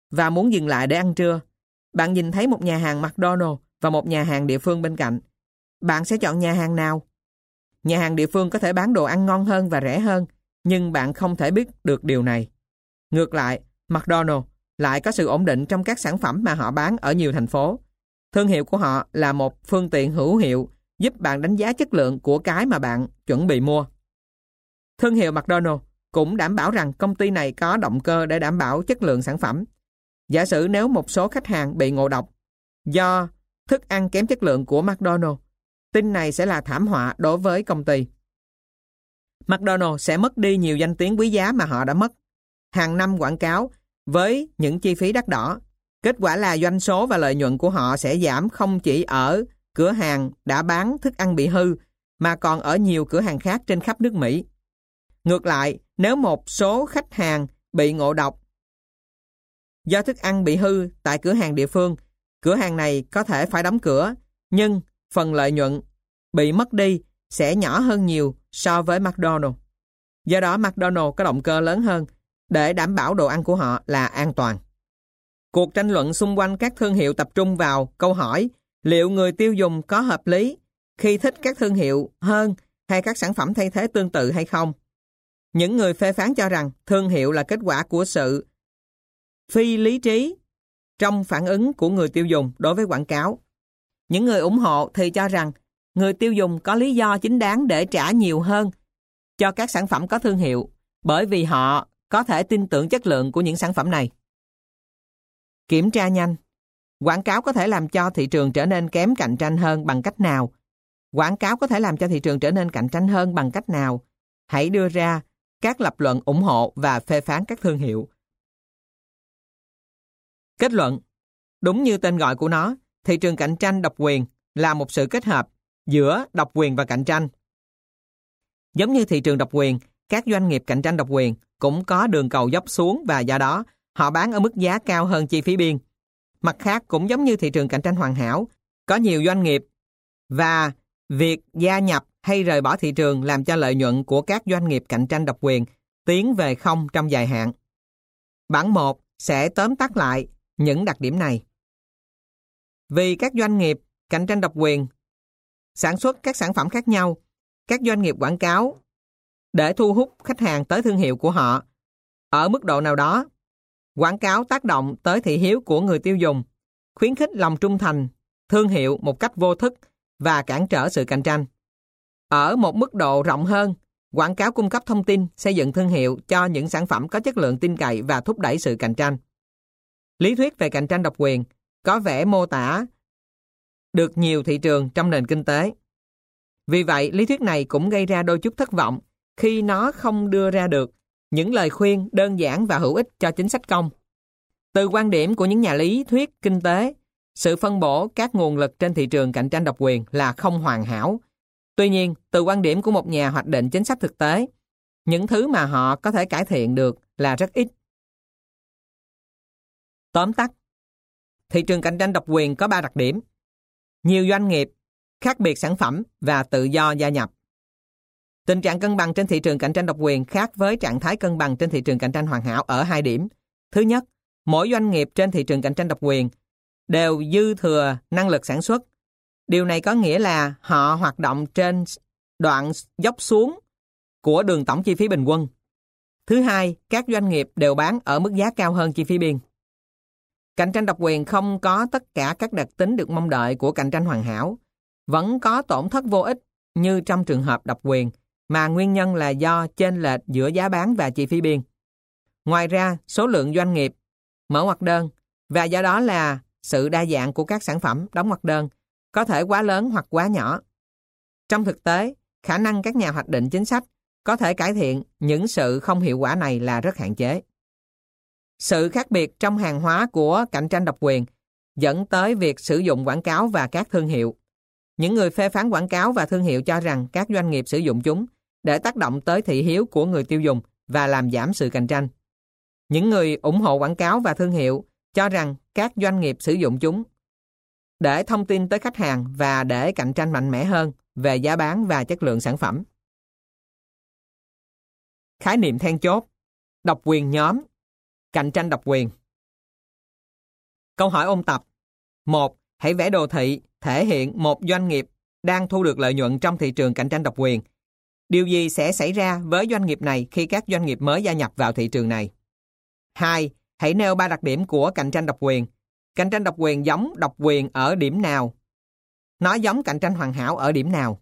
và muốn dừng lại để ăn trưa. Bạn nhìn thấy một nhà hàng McDonald's và một nhà hàng địa phương bên cạnh. Bạn sẽ chọn nhà hàng nào? Nhà hàng địa phương có thể bán đồ ăn ngon hơn và rẻ hơn, nhưng bạn không thể biết được điều này. Ngược lại, McDonald's lại có sự ổn định trong các sản phẩm mà họ bán ở nhiều thành phố. Thương hiệu của họ là một phương tiện hữu hiệu giúp bạn đánh giá chất lượng của cái mà bạn chuẩn bị mua. Thương hiệu McDonald's cũng đảm bảo rằng công ty này có động cơ để đảm bảo chất lượng sản phẩm. Giả sử nếu một số khách hàng bị ngộ độc do thức ăn kém chất lượng của McDonald's, tin này sẽ là thảm họa đối với công ty. McDonald's sẽ mất đi nhiều danh tiếng quý giá mà họ đã mất. Hàng năm quảng cáo với những chi phí đắt đỏ. Kết quả là doanh số và lợi nhuận của họ sẽ giảm không chỉ ở cửa hàng đã bán thức ăn bị hư, mà còn ở nhiều cửa hàng khác trên khắp nước Mỹ. Ngược lại, nếu một số khách hàng bị ngộ độc do thức ăn bị hư tại cửa hàng địa phương, cửa hàng này có thể phải đóng cửa, nhưng phần lợi nhuận bị mất đi sẽ nhỏ hơn nhiều so với McDonald's. Do đó, McDonald's có động cơ lớn hơn để đảm bảo đồ ăn của họ là an toàn. Cuộc tranh luận xung quanh các thương hiệu tập trung vào câu hỏi liệu người tiêu dùng có hợp lý khi thích các thương hiệu hơn hay các sản phẩm thay thế tương tự hay không. Những người phê phán cho rằng thương hiệu là kết quả của sự phi lý trí trong phản ứng của người tiêu dùng đối với quảng cáo. Những người ủng hộ thì cho rằng người tiêu dùng có lý do chính đáng để trả nhiều hơn cho các sản phẩm có thương hiệu, bởi vì họ có thể tin tưởng chất lượng của những sản phẩm này. Kiểm tra nhanh. Quảng cáo có thể làm cho thị trường trở nên kém cạnh tranh hơn bằng cách nào? Quảng cáo có thể làm cho thị trường trở nên cạnh tranh hơn bằng cách nào? Hãy đưa ra các lập luận ủng hộ và phê phán các thương hiệu. Kết luận. Đúng như tên gọi của nó, thị trường cạnh tranh độc quyền là một sự kết hợp giữa độc quyền và cạnh tranh. Giống như thị trường độc quyền, các doanh nghiệp cạnh tranh độc quyền cũng có đường cầu dốc xuống và do đó họ bán ở mức giá cao hơn chi phí biên. Mặt khác, cũng giống như thị trường cạnh tranh hoàn hảo, có nhiều doanh nghiệp và việc gia nhập hay rời bỏ thị trường làm cho lợi nhuận của các doanh nghiệp cạnh tranh độc quyền tiến về không trong dài hạn. Bản 1 sẽ tóm tắt lại những đặc điểm này. Vì các doanh nghiệp cạnh tranh độc quyền sản xuất các sản phẩm khác nhau, các doanh nghiệp quảng cáo để thu hút khách hàng tới thương hiệu của họ. Ở mức độ nào đó, quảng cáo tác động tới thị hiếu của người tiêu dùng, khuyến khích lòng trung thành thương hiệu một cách vô thức và cản trở sự cạnh tranh. Ở một mức độ rộng hơn, quảng cáo cung cấp thông tin xây dựng thương hiệu cho những sản phẩm có chất lượng tin cậy và thúc đẩy sự cạnh tranh. Lý thuyết về cạnh tranh độc quyền có vẻ mô tả được nhiều thị trường trong nền kinh tế. Vì vậy, lý thuyết này cũng gây ra đôi chút thất vọng khi nó không đưa ra được những lời khuyên đơn giản và hữu ích cho chính sách công. Từ quan điểm của những nhà lý thuyết kinh tế, sự phân bổ các nguồn lực trên thị trường cạnh tranh độc quyền là không hoàn hảo. Tuy nhiên, từ quan điểm của một nhà hoạch định chính sách thực tế, những thứ mà họ có thể cải thiện được là rất ít. Tóm tắt, thị trường cạnh tranh độc quyền có 3 đặc điểm: nhiều doanh nghiệp, khác biệt sản phẩm và tự do gia nhập. Tình trạng cân bằng trên thị trường cạnh tranh độc quyền khác với trạng thái cân bằng trên thị trường cạnh tranh hoàn hảo ở 2 điểm. Thứ nhất, mỗi doanh nghiệp trên thị trường cạnh tranh độc quyền đều dư thừa năng lực sản xuất. Điều này có nghĩa là họ hoạt động trên đoạn dốc xuống của đường tổng chi phí bình quân. Thứ hai, các doanh nghiệp đều bán ở mức giá cao hơn chi phí biên. Cạnh tranh độc quyền không có tất cả các đặc tính được mong đợi của cạnh tranh hoàn hảo. Vẫn có tổn thất vô ích như trong trường hợp độc quyền, mà nguyên nhân là do chênh lệch giữa giá bán và chi phí biên. Ngoài ra, số lượng doanh nghiệp mở ngoặc đơn và do đó là sự đa dạng của các sản phẩm đóng ngoặc đơn có thể quá lớn hoặc quá nhỏ. Trong thực tế, khả năng các nhà hoạch định chính sách có thể cải thiện những sự không hiệu quả này là rất hạn chế. Sự khác biệt trong hàng hóa của cạnh tranh độc quyền dẫn tới việc sử dụng quảng cáo và các thương hiệu. Những người phê phán quảng cáo và thương hiệu cho rằng các doanh nghiệp sử dụng chúng để tác động tới thị hiếu của người tiêu dùng và làm giảm sự cạnh tranh. Những người ủng hộ quảng cáo và thương hiệu cho rằng các doanh nghiệp sử dụng chúng để thông tin tới khách hàng và để cạnh tranh mạnh mẽ hơn về giá bán và chất lượng sản phẩm. Khái niệm then chốt: độc quyền nhóm, cạnh tranh độc quyền. Câu hỏi ôn tập. 1. Hãy vẽ đồ thị thể hiện một doanh nghiệp đang thu được lợi nhuận trong thị trường cạnh tranh độc quyền. Điều gì sẽ xảy ra với doanh nghiệp này khi các doanh nghiệp mới gia nhập vào thị trường này? 2. Hãy nêu 3 đặc điểm của cạnh tranh độc quyền. Cạnh tranh độc quyền giống độc quyền ở điểm nào? Nó giống cạnh tranh hoàn hảo ở điểm nào?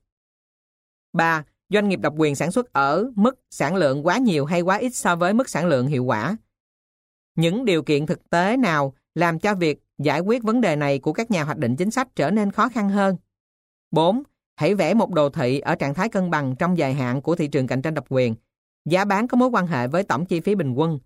3. Doanh nghiệp độc quyền sản xuất ở mức sản lượng quá nhiều hay quá ít so với mức sản lượng hiệu quả? Những điều kiện thực tế nào làm cho việc giải quyết vấn đề này của các nhà hoạch định chính sách trở nên khó khăn hơn? 4. Hãy vẽ một đồ thị ở trạng thái cân bằng trong dài hạn của thị trường cạnh tranh độc quyền. Giá bán có mối quan hệ với tổng chi phí bình quân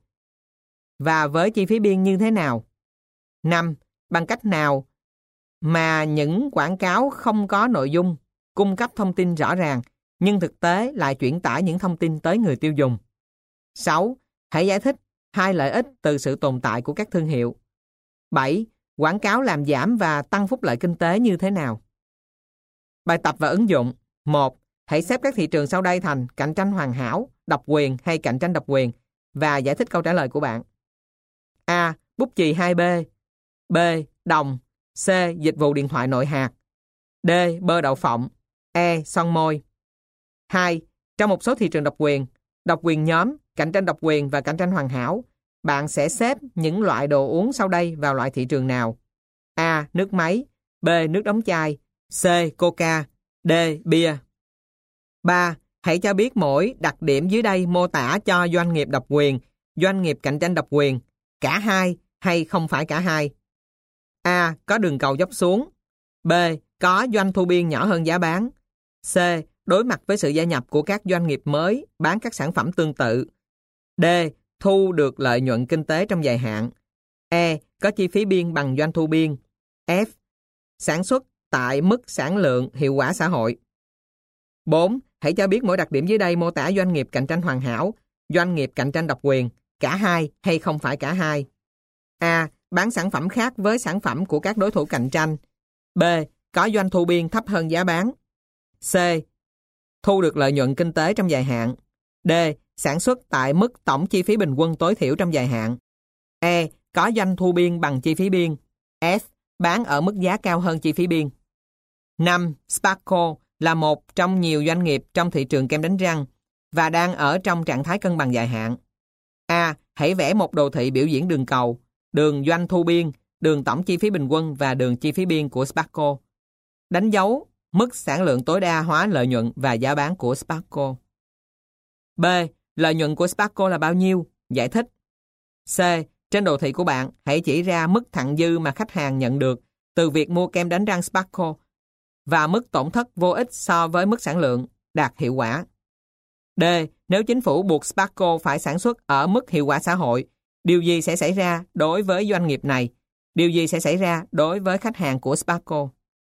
và với chi phí biên như thế nào? 5. Bằng cách nào mà những quảng cáo không có nội dung cung cấp thông tin rõ ràng nhưng thực tế lại chuyển tải những thông tin tới người tiêu dùng? 6. Hãy giải thích 2 lợi ích từ sự tồn tại của các thương hiệu. 7. Quảng cáo làm giảm và tăng phúc lợi kinh tế như thế nào? Bài tập và ứng dụng. 1. Hãy xếp các thị trường sau đây thành cạnh tranh hoàn hảo, độc quyền hay cạnh tranh độc quyền và giải thích câu trả lời của bạn. A. Bút chì 2B. B. Đồng. C. Dịch vụ điện thoại nội hạt. D. Bơ đậu phộng. E. Son môi. 2. Trong một số thị trường độc quyền nhóm, cạnh tranh độc quyền và cạnh tranh hoàn hảo, bạn sẽ xếp những loại đồ uống sau đây vào loại thị trường nào? A. Nước máy. B. Nước đóng chai. C. Coca. D. Bia. 3. Hãy cho biết mỗi đặc điểm dưới đây mô tả cho doanh nghiệp độc quyền, doanh nghiệp cạnh tranh độc quyền, cả hai hay không phải cả hai? A. Có đường cầu dốc xuống. B. Có doanh thu biên nhỏ hơn giá bán. C. Đối mặt với sự gia nhập của các doanh nghiệp mới bán các sản phẩm tương tự. D. Thu được lợi nhuận kinh tế trong dài hạn. E. Có chi phí biên bằng doanh thu biên. F. Sản xuất tại mức sản lượng hiệu quả xã hội. 4. Hãy cho biết mỗi đặc điểm dưới đây mô tả doanh nghiệp cạnh tranh hoàn hảo, doanh nghiệp cạnh tranh độc quyền, cả hai hay không phải cả hai? A. Bán sản phẩm khác với sản phẩm của các đối thủ cạnh tranh. B. Có doanh thu biên thấp hơn giá bán. C. Thu được lợi nhuận kinh tế trong dài hạn. D. Sản xuất tại mức tổng chi phí bình quân tối thiểu trong dài hạn. E. Có doanh thu biên bằng chi phí biên. F. Bán ở mức giá cao hơn chi phí biên. 5. Sparkle là một trong nhiều doanh nghiệp trong thị trường kem đánh răng và đang ở trong trạng thái cân bằng dài hạn. A. Hãy vẽ một đồ thị biểu diễn đường cầu, đường doanh thu biên, đường tổng chi phí bình quân và đường chi phí biên của Sparkle. Đánh dấu mức sản lượng tối đa hóa lợi nhuận và giá bán của Sparkle. B. Lợi nhuận của Sparkle là bao nhiêu? Giải thích. C. Trên đồ thị của bạn, hãy chỉ ra mức thặng dư mà khách hàng nhận được từ việc mua kem đánh răng Sparkle và mức tổn thất vô ích so với mức sản lượng đạt hiệu quả. D. Nếu chính phủ buộc Sparkle phải sản xuất ở mức hiệu quả xã hội, điều gì sẽ xảy ra đối với doanh nghiệp này? Điều gì sẽ xảy ra đối với khách hàng của Sparkle?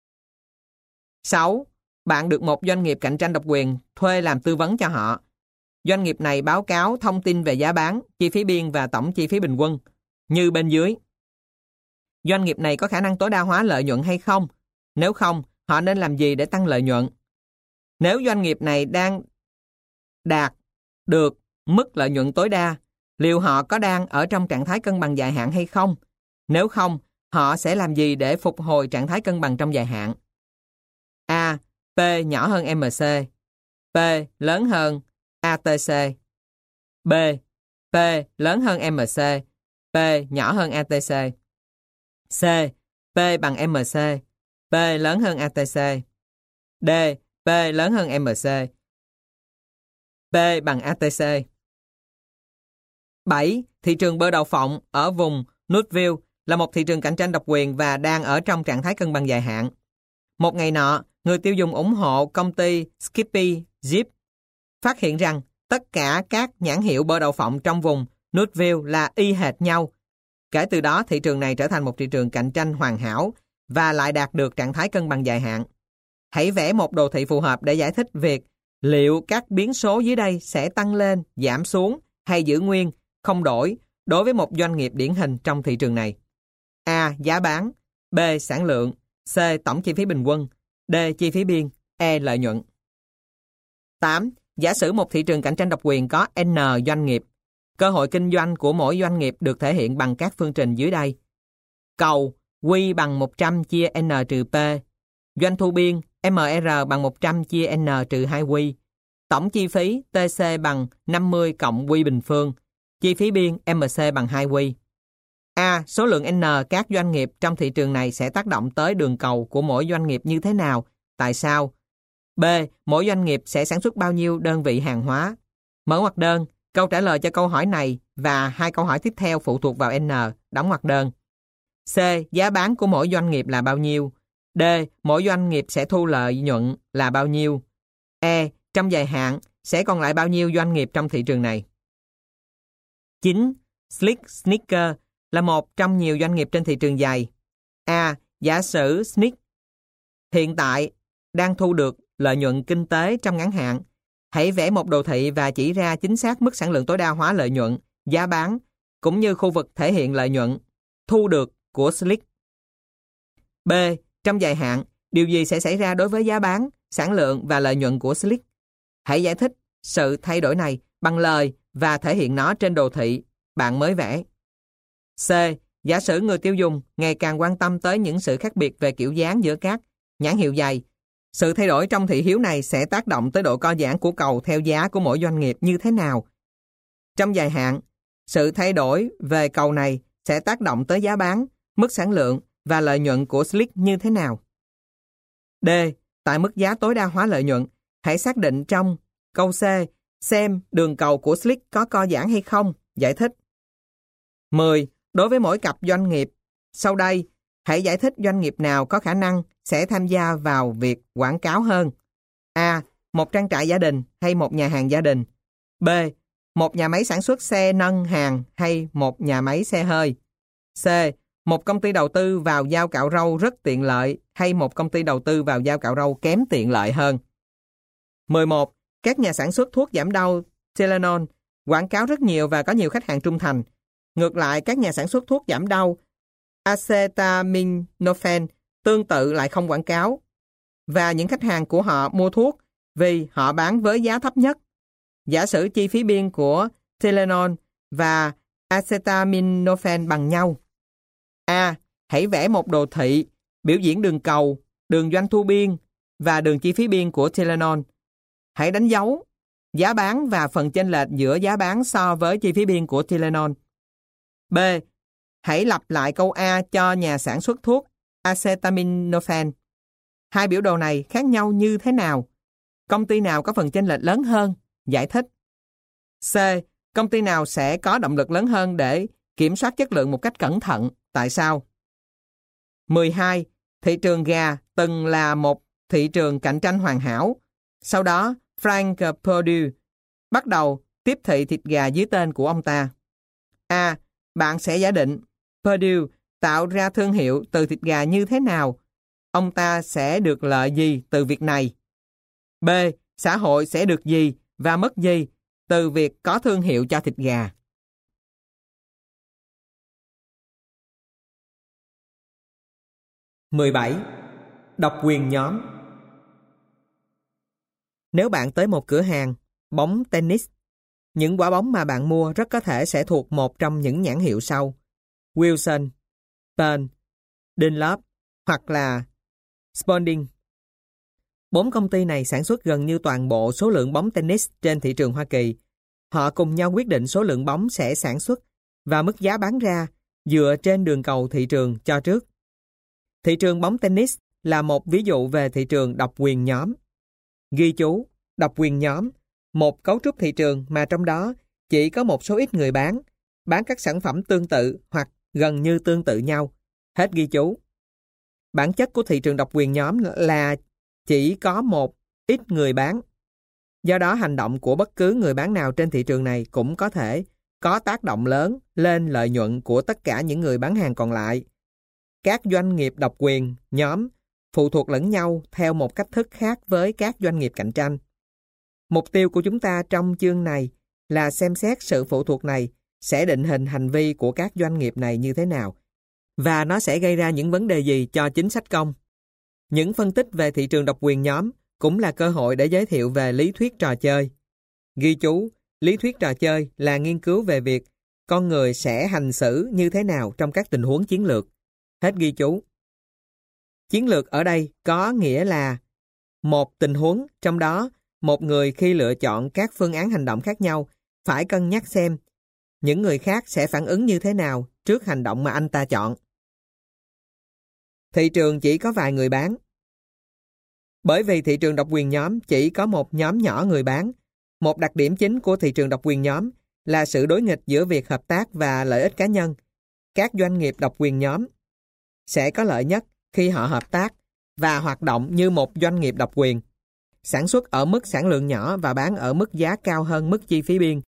6. Bạn được một doanh nghiệp cạnh tranh độc quyền thuê làm tư vấn cho họ. Doanh nghiệp này báo cáo thông tin về giá bán, chi phí biên và tổng chi phí bình quân như bên dưới. Doanh nghiệp này có khả năng tối đa hóa lợi nhuận hay không? Nếu không, họ nên làm gì để tăng lợi nhuận? Nếu doanh nghiệp này đang đạt được mức lợi nhuận tối đa, liệu họ có đang ở trong trạng thái cân bằng dài hạn hay không? Nếu không, họ sẽ làm gì để phục hồi trạng thái cân bằng trong dài hạn? A. P nhỏ hơn MC. P lớn hơn ATC. B. P lớn hơn MC. P nhỏ hơn ATC. C. P bằng MC. P lớn hơn ATC. D. P lớn hơn MC. P bằng ATC. 7. Thị trường bơ đậu phộng ở vùng Nutville là một thị trường cạnh tranh độc quyền và đang ở trong trạng thái cân bằng dài hạn. Một ngày nọ, người tiêu dùng ủng hộ công ty Skippy Jip phát hiện rằng tất cả các nhãn hiệu bơ đậu phộng trong vùng Nutville là y hệt nhau. Kể từ đó, thị trường này trở thành một thị trường cạnh tranh hoàn hảo và lại đạt được trạng thái cân bằng dài hạn. Hãy vẽ một đồ thị phù hợp để giải thích việc liệu các biến số dưới đây sẽ tăng lên, giảm xuống hay giữ nguyên, không đổi đối với một doanh nghiệp điển hình trong thị trường này. A. Giá bán. B. Sản lượng. C. Tổng chi phí bình quân. D. Chi phí biên. E. Lợi nhuận. 8. Giả sử một thị trường cạnh tranh độc quyền có N doanh nghiệp. Cơ hội kinh doanh của mỗi doanh nghiệp được thể hiện bằng các phương trình dưới đây. Cầu Q bằng 100 chia N trừ P. Doanh thu biên MR bằng 100 chia N trừ 2Q. Tổng chi phí TC bằng 50 cộng Q bình phương. Chi phí biên MC bằng 2Q. A. Số lượng N các doanh nghiệp trong thị trường này sẽ tác động tới đường cầu của mỗi doanh nghiệp như thế nào? Tại sao? B. Mỗi doanh nghiệp sẽ sản xuất bao nhiêu đơn vị hàng hóa? Mở ngoặc đơn. Câu trả lời cho câu hỏi này và 2 câu hỏi tiếp theo phụ thuộc vào N. Đóng ngoặc đơn. C. Giá bán của mỗi doanh nghiệp là bao nhiêu? D. Mỗi doanh nghiệp sẽ thu lợi nhuận là bao nhiêu? E. Trong dài hạn sẽ còn lại bao nhiêu doanh nghiệp trong thị trường này? 9. Slick Sneaker là một trong nhiều doanh nghiệp trên thị trường giày. A. Giả sử Sneak hiện tại đang thu được lợi nhuận kinh tế trong ngắn hạn. Hãy vẽ một đồ thị và chỉ ra chính xác mức sản lượng tối đa hóa lợi nhuận, giá bán, cũng như khu vực thể hiện lợi nhuận thu được của Slick. B. Trong dài hạn, điều gì sẽ xảy ra đối với giá bán, sản lượng và lợi nhuận của Slick? Hãy giải thích sự thay đổi này bằng lời và thể hiện nó trên đồ thị bạn mới vẽ. C. Giả sử người tiêu dùng ngày càng quan tâm tới những sự khác biệt về kiểu dáng giữa các nhãn hiệu giày. Sự thay đổi trong thị hiếu này sẽ tác động tới độ co giãn của cầu theo giá của mỗi doanh nghiệp như thế nào? Trong dài hạn, sự thay đổi về cầu này sẽ tác động tới giá bán, mức sản lượng và lợi nhuận của Slick như thế nào? D. Tại mức giá tối đa hóa lợi nhuận, hãy xác định trong câu C xem đường cầu của Slick có co giãn hay không. Giải thích. 10. Đối với mỗi cặp doanh nghiệp, sau đây, hãy giải thích doanh nghiệp nào có khả năng sẽ tham gia vào việc quảng cáo hơn. A. Một trang trại gia đình hay một nhà hàng gia đình. B. Một nhà máy sản xuất xe nâng hàng hay một nhà máy xe hơi. C. Một công ty đầu tư vào dao cạo râu rất tiện lợi hay một công ty đầu tư vào dao cạo râu kém tiện lợi hơn. 11. Các nhà sản xuất thuốc giảm đau Tylenol quảng cáo rất nhiều và có nhiều khách hàng trung thành. Ngược lại, các nhà sản xuất thuốc giảm đau Acetaminophen tương tự lại không quảng cáo. Và những khách hàng của họ mua thuốc vì họ bán với giá thấp nhất. Giả sử chi phí biên của Tylenol và Acetaminophen bằng nhau. A. Hãy vẽ một đồ thị biểu diễn đường cầu, đường doanh thu biên và đường chi phí biên của Tylenol. Hãy đánh dấu giá bán và phần chênh lệch giữa giá bán so với chi phí biên của Tylenol. B. Hãy lặp lại câu A cho nhà sản xuất thuốc Acetaminophen. Hai biểu đồ này khác nhau như thế nào? Công ty nào có phần chênh lệch lớn hơn? Giải thích. C. Công ty nào sẽ có động lực lớn hơn để kiểm soát chất lượng một cách cẩn thận? Tại sao? 12. Thị trường gà từng là một thị trường cạnh tranh hoàn hảo. Sau đó, Frank Perdue bắt đầu tiếp thị thịt gà dưới tên của ông ta. A. Bạn sẽ giả định Perdue tạo ra thương hiệu từ thịt gà như thế nào? Ông ta sẽ được lợi gì từ việc này? B. Xã hội sẽ được gì và mất gì từ việc có thương hiệu cho thịt gà? Mười 17. Độc quyền nhóm. Nếu bạn tới một cửa hàng bóng tennis, những quả bóng mà bạn mua rất có thể sẽ thuộc một trong những nhãn hiệu sau: Wilson, Penn, Dunlop hoặc là Spalding. 4 công ty này sản xuất gần như toàn bộ số lượng bóng tennis trên thị trường Hoa Kỳ. Họ cùng nhau quyết định số lượng bóng sẽ sản xuất và mức giá bán ra dựa trên đường cầu thị trường cho trước. Thị trường bóng tennis là một ví dụ về thị trường độc quyền nhóm. Ghi chú, độc quyền nhóm, một cấu trúc thị trường mà trong đó chỉ có một số ít người bán các sản phẩm tương tự hoặc gần như tương tự nhau. Hết ghi chú. Bản chất của thị trường độc quyền nhóm là chỉ có một ít người bán. Do đó, hành động của bất cứ người bán nào trên thị trường này cũng có thể có tác động lớn lên lợi nhuận của tất cả những người bán hàng còn lại. Các doanh nghiệp độc quyền nhóm phụ thuộc lẫn nhau theo một cách thức khác với các doanh nghiệp cạnh tranh. Mục tiêu của chúng ta trong chương này là xem xét sự phụ thuộc này sẽ định hình hành vi của các doanh nghiệp này như thế nào và nó sẽ gây ra những vấn đề gì cho chính sách công. Những phân tích về thị trường độc quyền nhóm cũng là cơ hội để giới thiệu về lý thuyết trò chơi. Ghi chú, lý thuyết trò chơi là nghiên cứu về việc con người sẽ hành xử như thế nào trong các tình huống chiến lược. Hết ghi chú. Chiến lược ở đây có nghĩa là một tình huống, trong đó một người khi lựa chọn các phương án hành động khác nhau phải cân nhắc xem những người khác sẽ phản ứng như thế nào trước hành động mà anh ta chọn. Thị trường chỉ có vài người bán. Bởi vì thị trường độc quyền nhóm chỉ có một nhóm nhỏ người bán, một đặc điểm chính của thị trường độc quyền nhóm là sự đối nghịch giữa việc hợp tác và lợi ích cá nhân. Các doanh nghiệp độc quyền nhóm sẽ có lợi nhất khi họ hợp tác và hoạt động như một doanh nghiệp độc quyền, sản xuất ở mức sản lượng nhỏ và bán ở mức giá cao hơn mức chi phí biên.